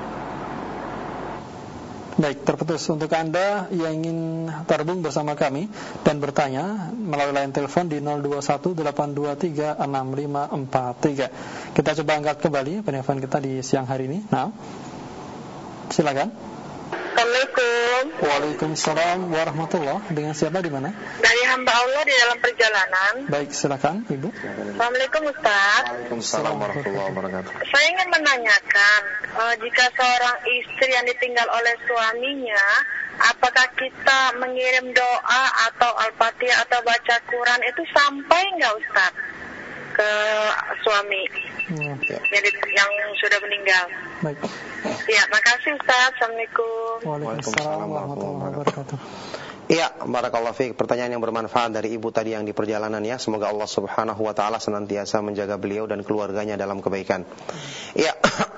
Baik, terputus. Untuk Anda yang ingin terhubung bersama kami dan bertanya melalui line telepon di nol dua satu delapan dua tiga enam lima empat tiga. Kita coba angkat kembali penelpon kita di siang hari ini. Nah, silakan. Assalamualaikum. Waalaikumsalam warahmatullah. Dengan siapa di mana? Dari hamba Allah di dalam perjalanan. Baik, silakan Ibu. Assalamualaikum Ustaz. Waalaikumsalam warahmatullahi wabarakatuh. Saya ingin menanyakan, uh, jika seorang istri yang ditinggal oleh suaminya, apakah kita mengirim doa atau Al-Fatihah atau baca Quran itu sampai enggak Ustaz ke suami Ya. yang, yang sudah meninggal? Baik. Ya, makasih Ustaz. Assalamualaikum. Waalaikumsalam warahmatullahi wabarakatuh. Iya, barakallahu fiik. Pertanyaan yang bermanfaat dari ibu tadi yang di perjalanan ya. Semoga Allah Subhanahu wa taala senantiasa menjaga beliau dan keluarganya dalam kebaikan. Iya.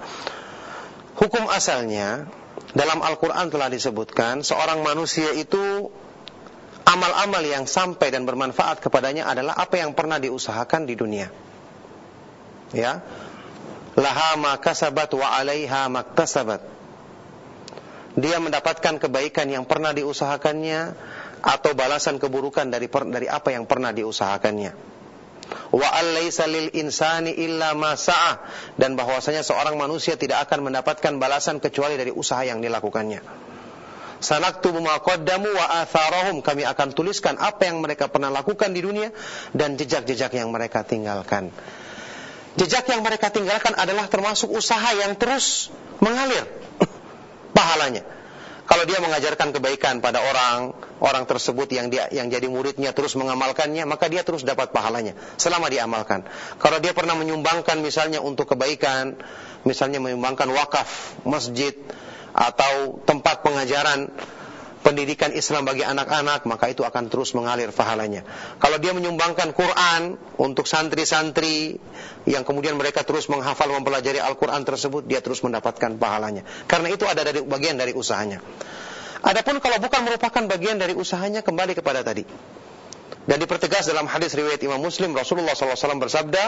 Hukum asalnya dalam Al-Qur'an telah disebutkan seorang manusia itu amal-amal yang sampai dan bermanfaat kepadanya adalah apa yang pernah diusahakan di dunia. Ya. Laha ma kasabat wa 'alaiha maktasabat. Dia mendapatkan kebaikan yang pernah diusahakannya atau balasan keburukan dari dari apa yang pernah diusahakannya. Wa alaysa lil insani illa ma sa'a, dan bahwasanya seorang manusia tidak akan mendapatkan balasan kecuali dari usaha yang dilakukannya. Sanaktubu ma qaddamu wa atharahum, kami akan tuliskan apa yang mereka pernah lakukan di dunia dan jejak-jejak yang mereka tinggalkan. Jejak yang mereka tinggalkan adalah termasuk usaha yang terus mengalir pahalanya. Kalau dia mengajarkan kebaikan pada orang, orang tersebut yang dia yang jadi muridnya terus mengamalkannya, maka dia terus dapat pahalanya selama diamalkan. Kalau dia pernah menyumbangkan misalnya untuk kebaikan, misalnya menyumbangkan wakaf masjid atau tempat pengajaran pendidikan Islam bagi anak-anak, maka itu akan terus mengalir pahalanya. Kalau dia menyumbangkan Quran untuk santri-santri yang kemudian mereka terus menghafal mempelajari Al-Quran tersebut, dia terus mendapatkan pahalanya. Karena itu ada dari bagian dari usahanya. Adapun kalau bukan merupakan bagian dari usahanya, kembali kepada tadi. Dan dipertegas dalam hadis riwayat Imam Muslim, Rasulullah shallallahu alaihi wasallam bersabda,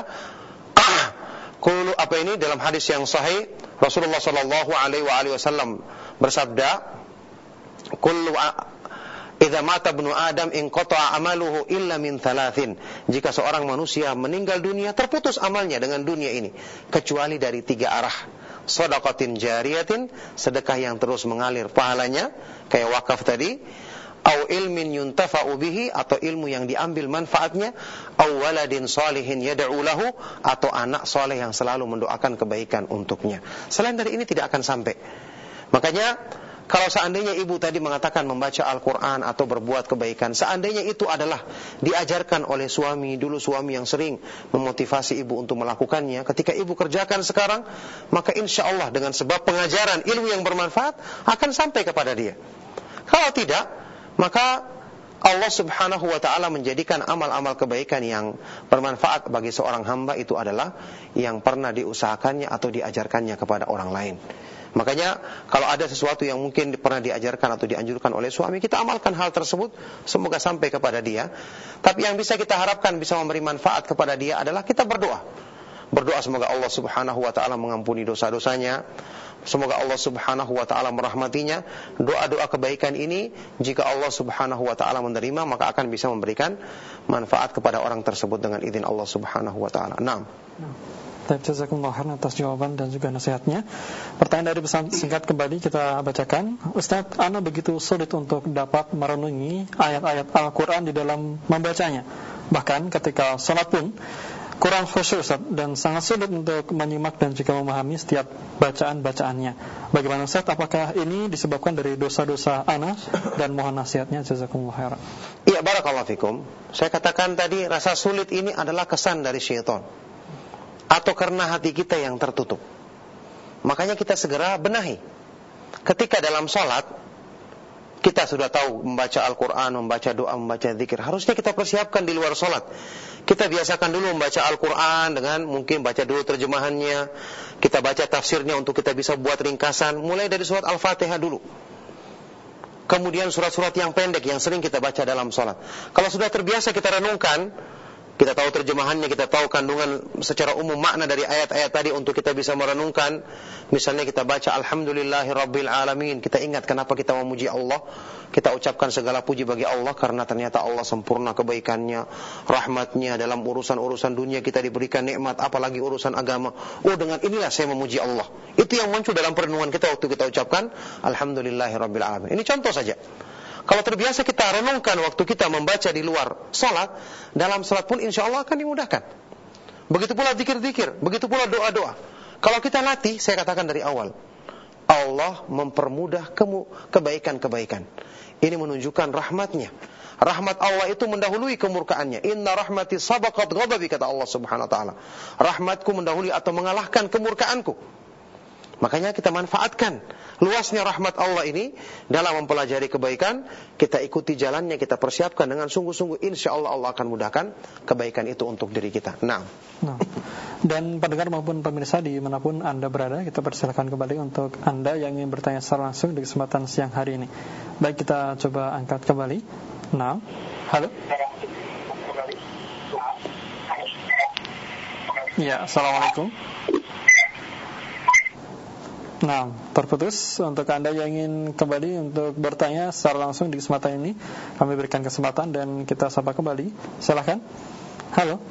Qulu, apa ini dalam hadis yang sahih, Rasulullah shallallahu alaihi wasallam bersabda, Kullu idza mata ibnu Adam inqata'a amaluhu illa min thalathin. Jika seorang manusia meninggal dunia, terputus amalnya dengan dunia ini kecuali dari tiga arah. Shadaqatin jariyatin, sedekah yang terus mengalir pahalanya kayak wakaf tadi, au ilmin yuntafa'u bihi, atau ilmu yang diambil manfaatnya, au waladin salihin yad'u lahu, atau anak soleh yang selalu mendoakan kebaikan untuknya. Selain dari ini tidak akan sampai. Makanya kalau seandainya ibu tadi mengatakan membaca Al-Quran atau berbuat kebaikan, seandainya itu adalah diajarkan oleh suami, dulu suami yang sering memotivasi ibu untuk melakukannya, ketika ibu kerjakan sekarang, maka insya Allah dengan sebab pengajaran ilmu yang bermanfaat akan sampai kepada dia. Kalau tidak, maka Allah subhanahu wa ta'ala menjadikan amal-amal kebaikan yang bermanfaat bagi seorang hamba itu adalah yang pernah diusahakannya atau diajarkannya kepada orang lain. Makanya kalau ada sesuatu yang mungkin pernah diajarkan atau dianjurkan oleh suami, kita amalkan hal tersebut, semoga sampai kepada dia. Tapi yang bisa kita harapkan bisa memberi manfaat kepada dia adalah kita berdoa. Berdoa semoga Allah subhanahu wa ta'ala mengampuni dosa-dosanya, semoga Allah subhanahu wa ta'ala merahmatinya. Doa-doa kebaikan ini jika Allah subhanahu wa ta'ala menerima, maka akan bisa memberikan manfaat kepada orang tersebut dengan izin Allah subhanahu wa ta'ala. Naam. Jazakumullah khairan atas jawaban dan juga nasihatnya. Pertanyaan dari pesan singkat kembali kita bacakan. Ustaz, ana begitu sulit untuk dapat merenungi ayat-ayat Al-Quran di dalam membacanya. Bahkan ketika salat pun kurang khusyuk, Ustaz, dan sangat sulit untuk menyimak dan juga memahami setiap bacaan-bacaannya. Bagaimana, Ustaz? Apakah ini disebabkan dari dosa-dosa ana? Dan mohon nasihatnya. Jazakumullah khairan. Iya, barakallahu fikum. Saya katakan tadi, rasa sulit ini adalah kesan dari syaitan, atau karena hati kita yang tertutup. Makanya kita segera benahi. Ketika dalam salat kita sudah tahu membaca Al-Quran, membaca doa, membaca zikir, harusnya kita persiapkan di luar salat. Kita biasakan dulu membaca Al-Quran dengan mungkin baca dulu terjemahannya, kita baca tafsirnya untuk kita bisa buat ringkasan, mulai dari surat Al-Fatihah dulu. Kemudian surat-surat yang pendek yang sering kita baca dalam salat. Kalau sudah terbiasa kita renungkan, kita tahu terjemahannya, kita tahu kandungan secara umum makna dari ayat-ayat tadi untuk kita bisa merenungkan. Misalnya kita baca Alhamdulillahi Rabbil Alamin, kita ingat kenapa kita memuji Allah. Kita ucapkan segala puji bagi Allah karena ternyata Allah sempurna kebaikannya, rahmatnya. Dalam urusan-urusan dunia kita diberikan nikmat, apalagi urusan agama. Oh, dengan inilah saya memuji Allah. Itu yang muncul dalam perenungan kita waktu kita ucapkan Alhamdulillahi Rabbil Alamin. Ini contoh saja. Kalau terbiasa kita renungkan waktu kita membaca di luar salat, dalam salat pun insya Allah akan dimudahkan. Begitu pula zikir-zikir, begitu pula doa-doa. Kalau kita latih, saya katakan dari awal, Allah mempermudah kebaikan-kebaikan. Ini menunjukkan rahmatnya. Rahmat Allah itu mendahului kemurkaannya. Inna rahmati sabaqat ghadabi, kata Allah subhanahu wa ta'ala. Rahmatku mendahului atau mengalahkan kemurkaanku. Makanya kita manfaatkan luasnya rahmat Allah ini dalam mempelajari kebaikan. Kita ikuti jalannya, kita persiapkan dengan sungguh-sungguh. Insya Allah Allah akan mudahkan kebaikan itu untuk diri kita. Nah, nah. Dan pendengar maupun pemirsa dimanapun Anda berada, kita persilakan kembali untuk Anda yang ingin bertanya secara langsung di kesempatan siang hari ini. Baik, kita coba angkat kembali. Nah, halo. Ya, assalamualaikum. Nah, terputus. Untuk Anda yang ingin kembali untuk bertanya secara langsung di kesempatan ini, kami berikan kesempatan dan kita sapa kembali. Silakan. Halo.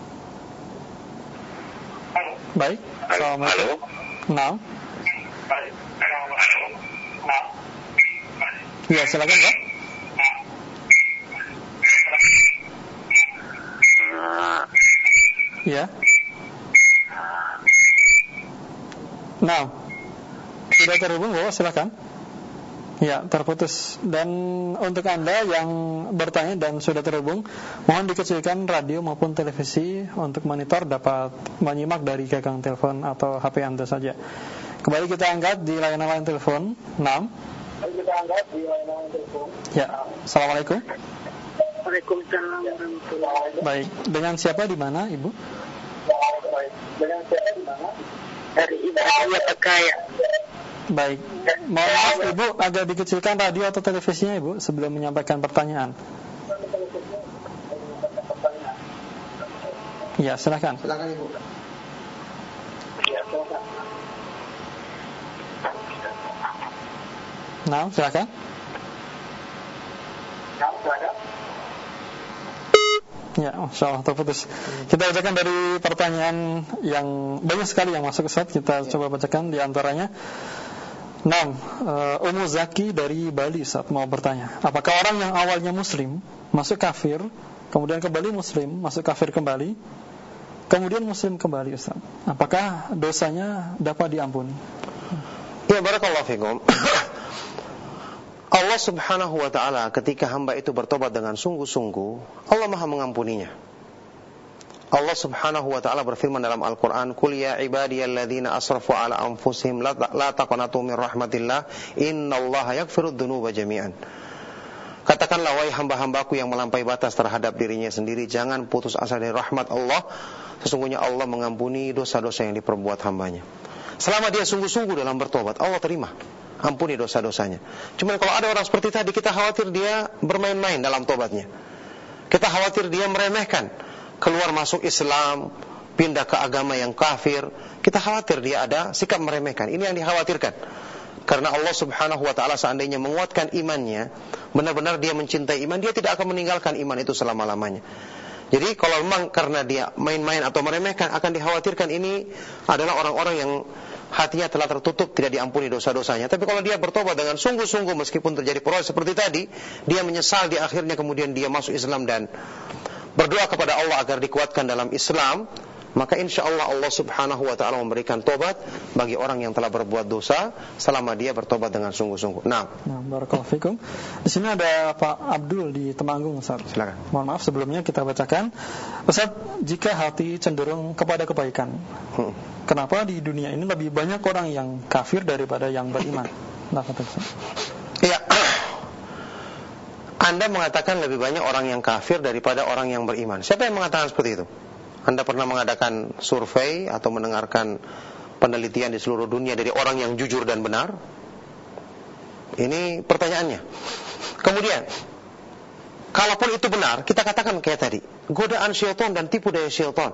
Baik. Assalamualaikum. Nah. Ya, silakan, Pak. Ya. Nah. Sudah terhubung, Bapak, silakan. Ya, terputus. Dan untuk Anda yang bertanya dan sudah terhubung, mohon dikecilkan radio maupun televisi untuk monitor dapat menyimak dari gagang telepon atau H P Anda saja. Kembali kita angkat di layanan lain telepon. enam. Kembali kita angkat di layanan telepon. Ya, assalamualaikum. Waalaikumsalam warahmatullahi wabarakatuh. Baik, dengan siapa di mana, Ibu? Baik, dengan siapa di mana? Dari Ibu Tekaya. Baik, mohon maaf Ibu, agak dikecilkan radio atau televisinya Ibu sebelum menyampaikan pertanyaan. Ya, silakan. Silakan Ibu. Nah, silakan. Ya, Masya Allah, terputus. Kita bacakan dari pertanyaan yang banyak sekali yang masuk ke saat. Kita coba bacakan di antaranya. Nah, uh, Ummu Zaki dari Bali saat mau bertanya, apakah orang yang awalnya muslim masuk kafir, kemudian kembali muslim, masuk kafir kembali, kemudian muslim kembali, Ustaz, apakah dosanya dapat diampuni? Ya, barakallahu fikum. Allah subhanahu wa ta'ala ketika hamba itu bertobat dengan sungguh-sungguh, Allah maha mengampuninya. Allah subhanahu wa ta'ala berfirman dalam Al-Quran, Qul ya ibadiyalladzina asrafu ala anfusihim la taqnatu min rahmatillah innallaha yaghfirud dzunuba jami'an. Katakanlah, wahai hamba-hambaku yang melampaui batas terhadap dirinya sendiri, jangan putus asa dari rahmat Allah. Sesungguhnya Allah mengampuni dosa-dosa yang diperbuat hambanya. Selama dia sungguh-sungguh dalam bertobat, Allah terima, ampuni dosa-dosanya. Cuma kalau ada orang seperti tadi, kita khawatir dia bermain-main dalam tobatnya. Kita khawatir dia meremehkan, keluar masuk Islam, pindah ke agama yang kafir. Kita khawatir dia ada sikap meremehkan. Ini yang dikhawatirkan. Karena Allah subhanahu wa ta'ala seandainya menguatkan imannya, benar-benar dia mencintai iman, dia tidak akan meninggalkan iman itu selama-lamanya. Jadi kalau memang karena dia main-main atau meremehkan, akan dikhawatirkan ini adalah orang-orang yang hatinya telah tertutup, tidak diampuni dosa-dosanya. Tapi kalau dia bertobat dengan sungguh-sungguh, meskipun terjadi proses seperti tadi, dia menyesal di akhirnya, kemudian dia masuk Islam dan berdoa kepada Allah agar dikuatkan dalam Islam, maka insya Allah Allah subhanahu wa ta'ala memberikan tobat bagi orang yang telah berbuat dosa selama dia bertobat dengan sungguh-sungguh. Nah, nah barakallahu fikum. Di sini ada Pak Abdul di Temanggung, Ustaz. Silakan. Mohon maaf sebelumnya kita bacakan. Ustaz, jika hati cenderung kepada kebaikan, hmm. kenapa di dunia ini lebih banyak orang yang kafir daripada yang beriman? Nah, kata Ustaz. Iya. Anda mengatakan lebih banyak orang yang kafir daripada orang yang beriman. Siapa yang mengatakan seperti itu? Anda pernah mengadakan survei atau mendengarkan penelitian di seluruh dunia dari orang yang jujur dan benar? Ini pertanyaannya. Kemudian, kalaupun itu benar, kita katakan kayak tadi, godaan syaitan dan tipu daya syaitan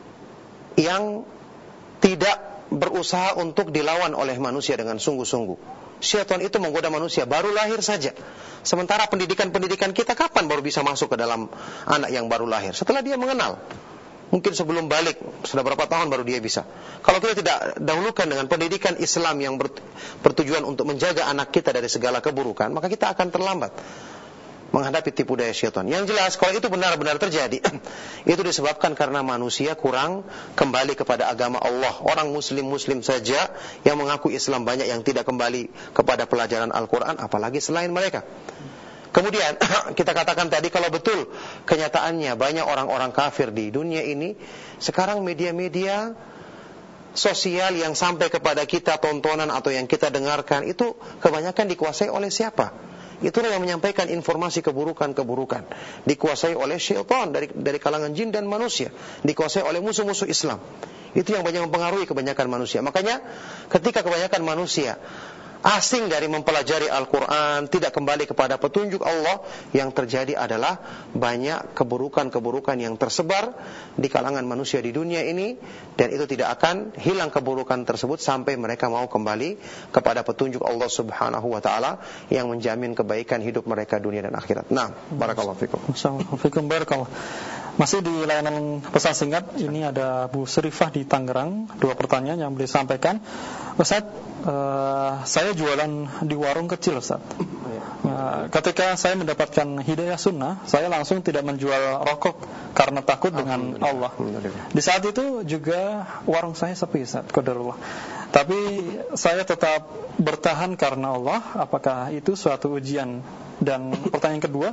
yang tidak berusaha untuk dilawan oleh manusia dengan sungguh-sungguh. Syaitan itu menggoda manusia baru lahir saja. Sementara pendidikan-pendidikan kita kapan baru bisa masuk ke dalam anak yang baru lahir? Setelah dia mengenal. Mungkin sebelum balik, sudah berapa tahun baru dia bisa. Kalau kita tidak dahulukan dengan pendidikan Islam yang bertujuan untuk menjaga anak kita dari segala keburukan, maka kita akan terlambat menghadapi tipu daya syaitan. Yang jelas, kalau itu benar-benar terjadi, itu disebabkan karena manusia kurang kembali kepada agama Allah. Orang muslim-muslim saja yang mengaku Islam banyak yang tidak kembali kepada pelajaran Al-Quran, apalagi selain mereka. Kemudian kita katakan tadi, kalau betul kenyataannya banyak orang-orang kafir di dunia ini, sekarang media-media sosial yang sampai kepada kita, tontonan atau yang kita dengarkan, itu kebanyakan dikuasai oleh siapa? Itulah yang menyampaikan informasi keburukan-keburukan. Dikuasai oleh syaitan dari, dari kalangan jin dan manusia. Dikuasai oleh musuh-musuh Islam. Itu yang banyak mempengaruhi kebanyakan manusia. Makanya ketika kebanyakan manusia asing dari mempelajari Al-Quran, tidak kembali kepada petunjuk Allah, yang terjadi adalah banyak keburukan-keburukan yang tersebar di kalangan manusia di dunia ini, dan itu tidak akan hilang keburukan tersebut sampai mereka mau kembali kepada petunjuk Allah subhanahu wa ta'ala yang menjamin kebaikan hidup mereka dunia dan akhirat. Nah, barakallahu fikum. Assalamualaikum barakallahu. Masih di layanan pesan singkat, ini ada Bu Serifah di Tangerang. Dua pertanyaan yang boleh sampaikan. Ustaz, uh, saya jualan di warung kecil, Ustaz. Uh, ketika saya mendapatkan hidayah sunnah, saya langsung tidak menjual rokok karena takut dengan Allah. Di saat itu juga warung saya sepi, Ustaz, qadarullah. Tapi saya tetap bertahan karena Allah. Apakah itu suatu ujian? Dan pertanyaan kedua,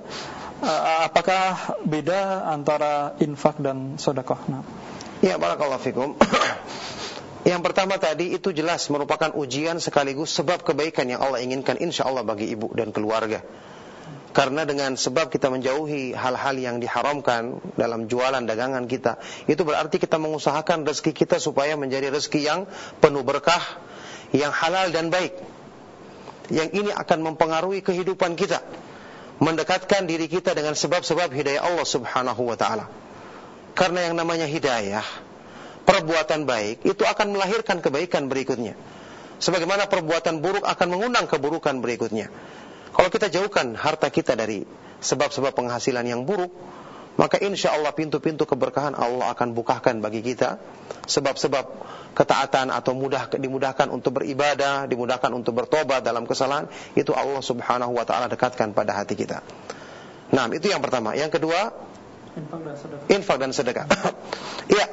apakah beda antara infak dan sedekah? Nah. Ya, barakallahu fikum. Yang pertama tadi itu jelas merupakan ujian sekaligus sebab kebaikan yang Allah inginkan insyaallah bagi ibu dan keluarga. Karena dengan sebab kita menjauhi hal-hal yang diharamkan dalam jualan dagangan kita, itu berarti kita mengusahakan rezeki kita supaya menjadi rezeki yang penuh berkah, yang halal dan baik. Yang ini akan mempengaruhi kehidupan kita, mendekatkan diri kita dengan sebab-sebab hidayah Allah subhanahu wa ta'ala. Karena yang namanya hidayah, perbuatan baik, itu akan melahirkan kebaikan berikutnya. Sebagaimana perbuatan buruk akan mengundang keburukan berikutnya. Kalau kita jauhkan harta kita dari sebab-sebab penghasilan yang buruk, maka insya Allah pintu-pintu keberkahan Allah akan bukakan bagi kita. Sebab-sebab ketaatan atau mudah dimudahkan untuk beribadah, dimudahkan untuk bertobat dalam kesalahan, itu Allah subhanahu wa ta'ala dekatkan pada hati kita. Nah, itu yang pertama. Yang kedua, infak dan sedekah. Iya,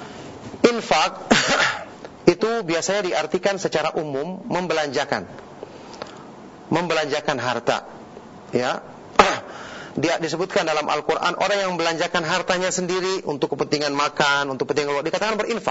infak itu biasanya diartikan secara umum membelanjakan, membelanjakan harta. Ya, dia disebutkan dalam Al-Quran, orang yang membelanjakan hartanya sendiri untuk kepentingan makan, untuk kepentingan keluarga, dikatakan berinfak.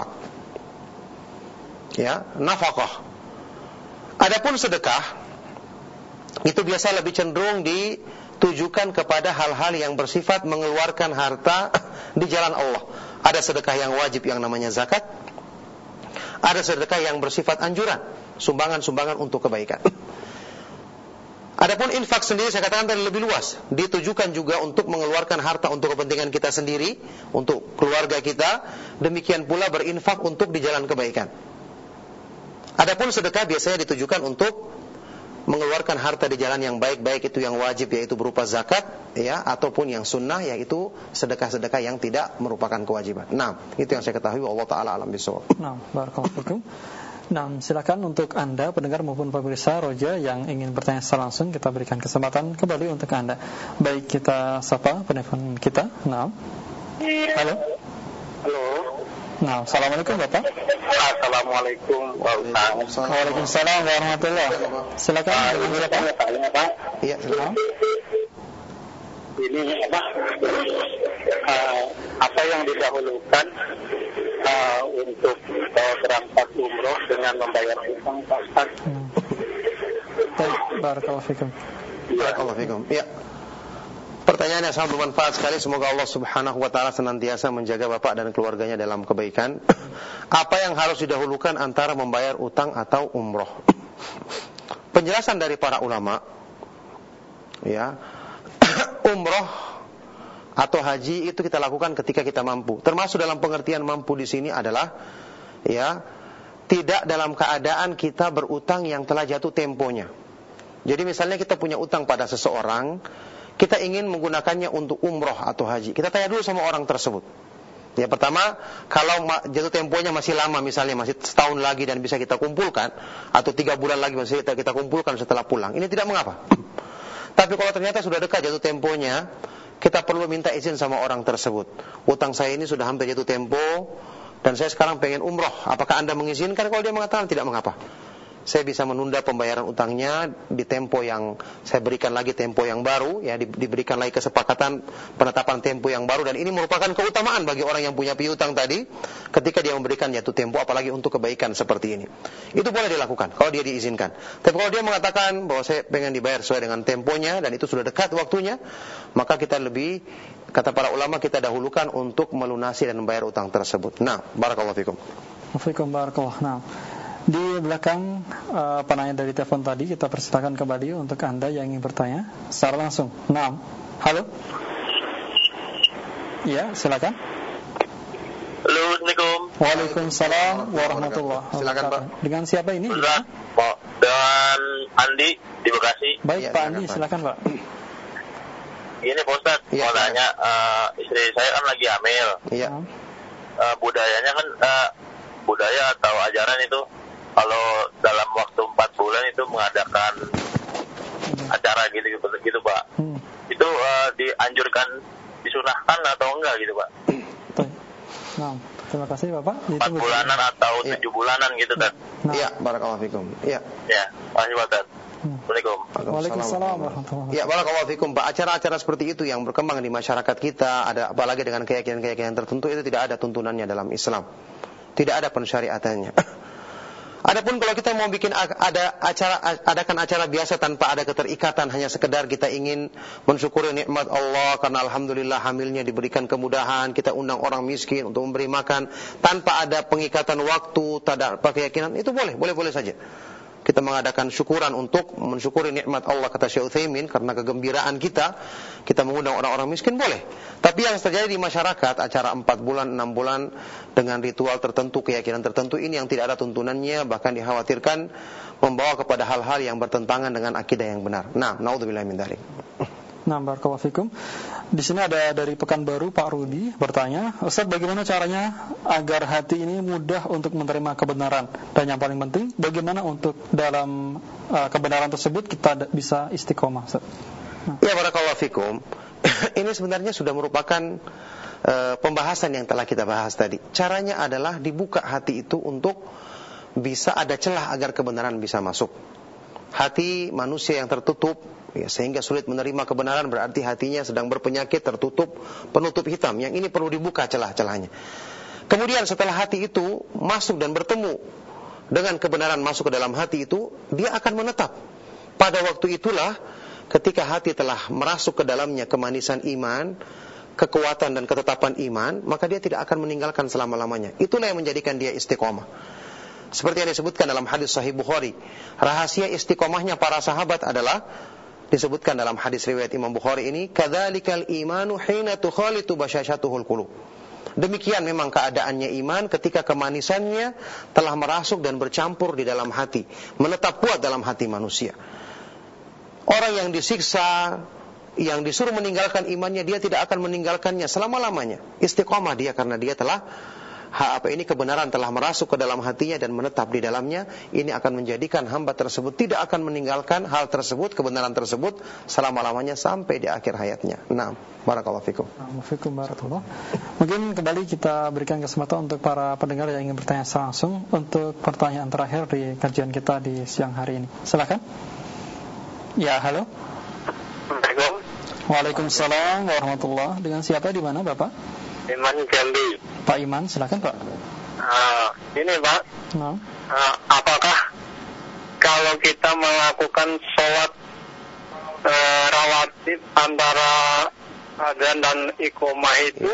Ya, nafkah. Adapun sedekah itu biasa lebih cenderung di tujukan kepada hal-hal yang bersifat mengeluarkan harta di jalan Allah. Ada sedekah yang wajib yang namanya zakat, ada sedekah yang bersifat anjuran, sumbangan-sumbangan untuk kebaikan. Adapun infak sendiri saya katakan tadi lebih luas, ditujukan juga untuk mengeluarkan harta untuk kepentingan kita sendiri, untuk keluarga kita, demikian pula berinfak untuk di jalan kebaikan. Adapun sedekah biasanya ditujukan untuk mengeluarkan harta di jalan yang baik, baik itu yang wajib yaitu berupa zakat, ya, ataupun yang sunnah yaitu sedekah-sedekah yang tidak merupakan kewajiban. Nah, itu yang saya ketahui, Allah taala alam bisawab. Nah, barakallahu fikum. Nah, silakan untuk Anda pendengar maupun pemirsa Roja yang ingin bertanya secara langsung, kita berikan kesempatan kembali untuk Anda. Baik, kita sapa penelpon kita. Nah. Halo. Halo. Nah, assalamualaikum Bapak. Assalamualaikum warahmatullahi wabarakatuh. Waalaikumsalam warahmatullahi wabarakatuh. Silakan Uh, dengan ini Bapak. tanya Pak. Iya, Nah. Ini apa? Uh, apa yang didahulukan uh, untuk uh, berangkat umroh dengan membayar utang Pak Ustaz? Hmm. Baik, barakallahu fikum. barakallahu fikum. Ya. Pertanyaan yang sangat bermanfaat sekali. Semoga Allah subhanahu wa ta'ala senantiasa menjaga Bapak dan keluarganya dalam kebaikan. Apa yang harus didahulukan antara membayar utang atau umroh? Penjelasan dari para ulama, ya, umroh atau haji itu kita lakukan ketika kita mampu. Termasuk dalam pengertian mampu di sini adalah, ya, tidak dalam keadaan kita berutang yang telah jatuh temponya. Jadi misalnya kita punya utang pada seseorang, kita ingin menggunakannya untuk umroh atau haji. Kita tanya dulu sama orang tersebut. Ya, pertama, kalau jatuh temponya masih lama, misalnya masih setahun lagi dan bisa kita kumpulkan, atau tiga bulan lagi masih kita, kita kumpulkan setelah pulang, ini tidak mengapa. Tapi kalau ternyata sudah dekat jatuh temponya, kita perlu minta izin sama orang tersebut. Utang saya ini sudah hampir jatuh tempo, dan saya sekarang pengen umroh. Apakah Anda mengizinkan? Kalau dia mengatakan tidak mengapa, saya bisa menunda pembayaran utangnya di tempo yang saya berikan lagi, tempo yang baru, ya, di, diberikan lagi kesepakatan penetapan tempo yang baru, dan ini merupakan keutamaan bagi orang yang punya piutang tadi ketika dia memberikan jatuh tempo, apalagi untuk kebaikan seperti ini. Itu boleh dilakukan kalau dia diizinkan. Tapi kalau dia mengatakan bahwa saya pengen dibayar sesuai dengan temponya dan itu sudah dekat waktunya, maka kita lebih, kata para ulama, kita dahulukan untuk melunasi dan membayar utang tersebut. Nah, barakallahu fikum. Waalaikumsalam barakallahu. Nah, di belakang uh, penanya dari telepon tadi, kita persilakan kembali untuk Anda yang ingin bertanya secara langsung. Nah, halo. Ya, silakan. Halo, Assalamualaikum. Waalaikumsalam warahmatullahi wabarakatuh. Silakan, Pak. Dengan siapa ini? Ustaz, Pak, dengan Andi di Bekasi. Baik, Ya, Pak silakan, Andi, Pak. silakan, Pak. Gini Pak Ustaz, Ya, mau Pak. tanya, uh, istri saya kan lagi hamil. Iya. Nah, Uh, budayanya kan, uh, budaya atau ajaran itu, kalau dalam waktu empat bulan itu mengadakan acara gitu gitu, gitu Pak. Hmm. Itu uh, dianjurkan, disunahkan atau enggak gitu Pak? Baik. Nah, terima kasih Bapak. Empat Ditunggu. bulanan atau Ya. tujuh bulanan gitu kan? Nah, Iya, barakallahu fikum. Iya. Ya, makasih Pak Ustaz. Hmm. Assalamualaikum. Waalaikumsalam warahmatullahi Ya, barakallahu fikum, Pak. Acara-acara seperti itu yang berkembang di masyarakat kita, ada apalagi dengan keyakinan-keyakinan tertentu, itu tidak ada tuntunannya dalam Islam. Tidak ada pensyariatannya. Adapun kalau kita mau bikin ada acara, adakan acara biasa tanpa ada keterikatan, hanya sekedar kita ingin mensyukuri nikmat Allah karena alhamdulillah hamilnya diberikan kemudahan, kita undang orang miskin untuk memberi makan tanpa ada pengikatan waktu, tak ada keyakinan, itu boleh, boleh-boleh saja. Kita mengadakan syukuran untuk mensyukuri nikmat Allah, kata Syekh Utsaimin, karena kegembiraan kita, kita mengundang orang-orang miskin, boleh. Tapi yang terjadi di masyarakat, acara empat bulan, enam bulan dengan ritual tertentu, keyakinan tertentu, ini yang tidak ada tuntunannya, bahkan dikhawatirkan membawa kepada hal-hal yang bertentangan dengan akidah yang benar. Nah, naudzubillahi min dzalik. Nah, barakallahu fikum. Di sini ada dari Pekanbaru Pak Rudi bertanya, Ustaz, bagaimana caranya agar hati ini mudah untuk menerima kebenaran? Dan yang paling penting, bagaimana untuk dalam uh, kebenaran tersebut kita bisa istiqomah, Ustaz? Nah. Ya, barakallahu fikum. Ini sebenarnya sudah merupakan uh, pembahasan yang telah kita bahas tadi. Caranya adalah dibuka hati itu untuk bisa ada celah agar kebenaran bisa masuk. Hati manusia yang tertutup, ya, sehingga sulit menerima kebenaran, berarti hatinya sedang berpenyakit, tertutup, penutup hitam. Yang ini perlu dibuka celah-celahnya. Kemudian setelah hati itu masuk dan bertemu dengan kebenaran, masuk ke dalam hati itu, dia akan menetap. Pada waktu itulah ketika hati telah merasuk ke dalamnya kemanisan iman, kekuatan dan ketetapan iman, maka dia tidak akan meninggalkan selama-lamanya. Itulah yang menjadikan dia istiqomah. Seperti yang disebutkan dalam hadis Sahih Bukhari, rahasia istiqomahnya para sahabat adalah disebutkan dalam hadis riwayat Imam Bukhari ini, kadzalikal imanu hina tukhalitu basyashatuhul qulub. Demikian memang keadaannya iman ketika kemanisannya telah merasuk dan bercampur di dalam hati, menetap kuat dalam hati manusia. Orang yang disiksa, yang disuruh meninggalkan imannya, dia tidak akan meninggalkannya selama-lamanya. Istiqomah dia karena dia telah ha, apa ini kebenaran telah merasuk ke dalam hatinya dan menetap di dalamnya. Ini akan menjadikan hamba tersebut tidak akan meninggalkan hal tersebut, kebenaran tersebut selama-lamanya sampai di akhir hayatnya. Nah, barakallahu fikum. Fikum barakallahu. Mungkin kembali kita berikan kesempatan untuk para pendengar yang ingin bertanya langsung untuk pertanyaan terakhir di kajian kita di siang hari ini. Silakan. Ya, halo. Assalamualaikum. Waalaikumsalam warahmatullahi. Dengan siapa di mana, Bapak? Iman Jambi. Pak Iman, silakan, Pak. Uh, ini, Pak. Nah. Uh, apakah kalau kita melakukan sholat uh, rawatib antara adzan dan iqomah itu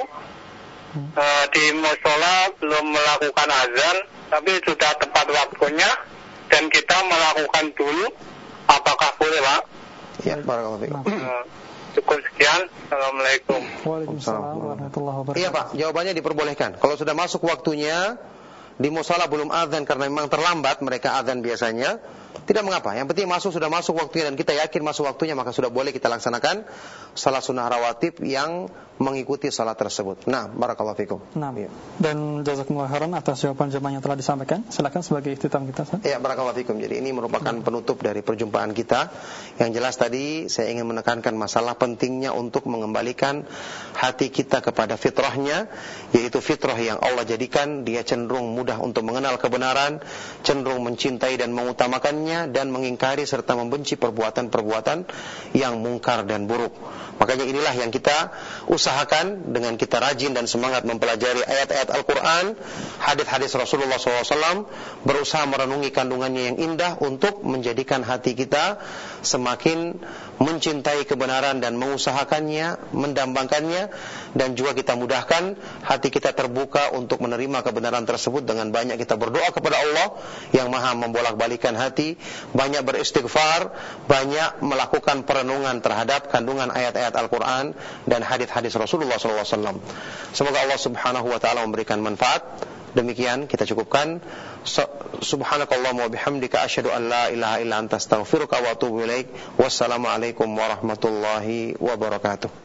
uh, di mushola belum melakukan azan, tapi sudah tepat waktunya dan kita melakukan dulu, apakah boleh, Pak? Ya, barakallahu fikum. Uh, Cukup sekian. Assalamualaikum. Waalaikumsalam warahmatullahi wabarakatuh. Iya Pak, jawabannya diperbolehkan. Kalau sudah masuk waktunya, di musala belum azan karena memang terlambat mereka azan biasanya, tidak mengapa. Yang penting masuk sudah masuk waktunya dan kita yakin masuk waktunya, maka sudah boleh kita laksanakan salat sunnah rawatib yang mengikuti salat tersebut. Nah, barakallahu fikum. Nah, ya. Dan jazakumullah khairan atas jawaban jemaah yang telah disampaikan. Silakan sebagai ikhtitam kita. Ya, barakallahu fikum. Jadi ini merupakan penutup dari perjumpaan kita. Yang jelas tadi saya ingin menekankan masalah pentingnya untuk mengembalikan hati kita kepada fitrahnya, yaitu fitrah yang Allah jadikan dia cenderung mudah untuk mengenal kebenaran, cenderung mencintai dan mengutamakannya, dan mengingkari serta membenci perbuatan-perbuatan yang mungkar dan buruk. Makanya inilah yang kita usahakan dengan kita rajin dan semangat mempelajari ayat-ayat Al-Quran, hadis-hadis Rasulullah shallallahu alaihi wasallam, berusaha merenungi kandungannya yang indah untuk menjadikan hati kita semakin mencintai kebenaran dan mengusahakannya, mendambangkannya, dan juga kita mudahkan hati kita terbuka untuk menerima kebenaran tersebut dengan banyak kita berdoa kepada Allah yang maha membolak-balikan hati, banyak beristighfar, banyak melakukan perenungan terhadap kandungan ayat-ayat Al-Quran dan hadis-hadis Rasulullah shallallahu alaihi wasallam. Semoga Allah subhanahu wa ta'ala memberikan manfaat. Demikian kita cukupkan. Subhanakallahumma wa bihamdika asyhadu an la ilaha illa anta astaghfiruka wa atubu ilaik. Wassalamualaikum warahmatullahi wabarakatuh.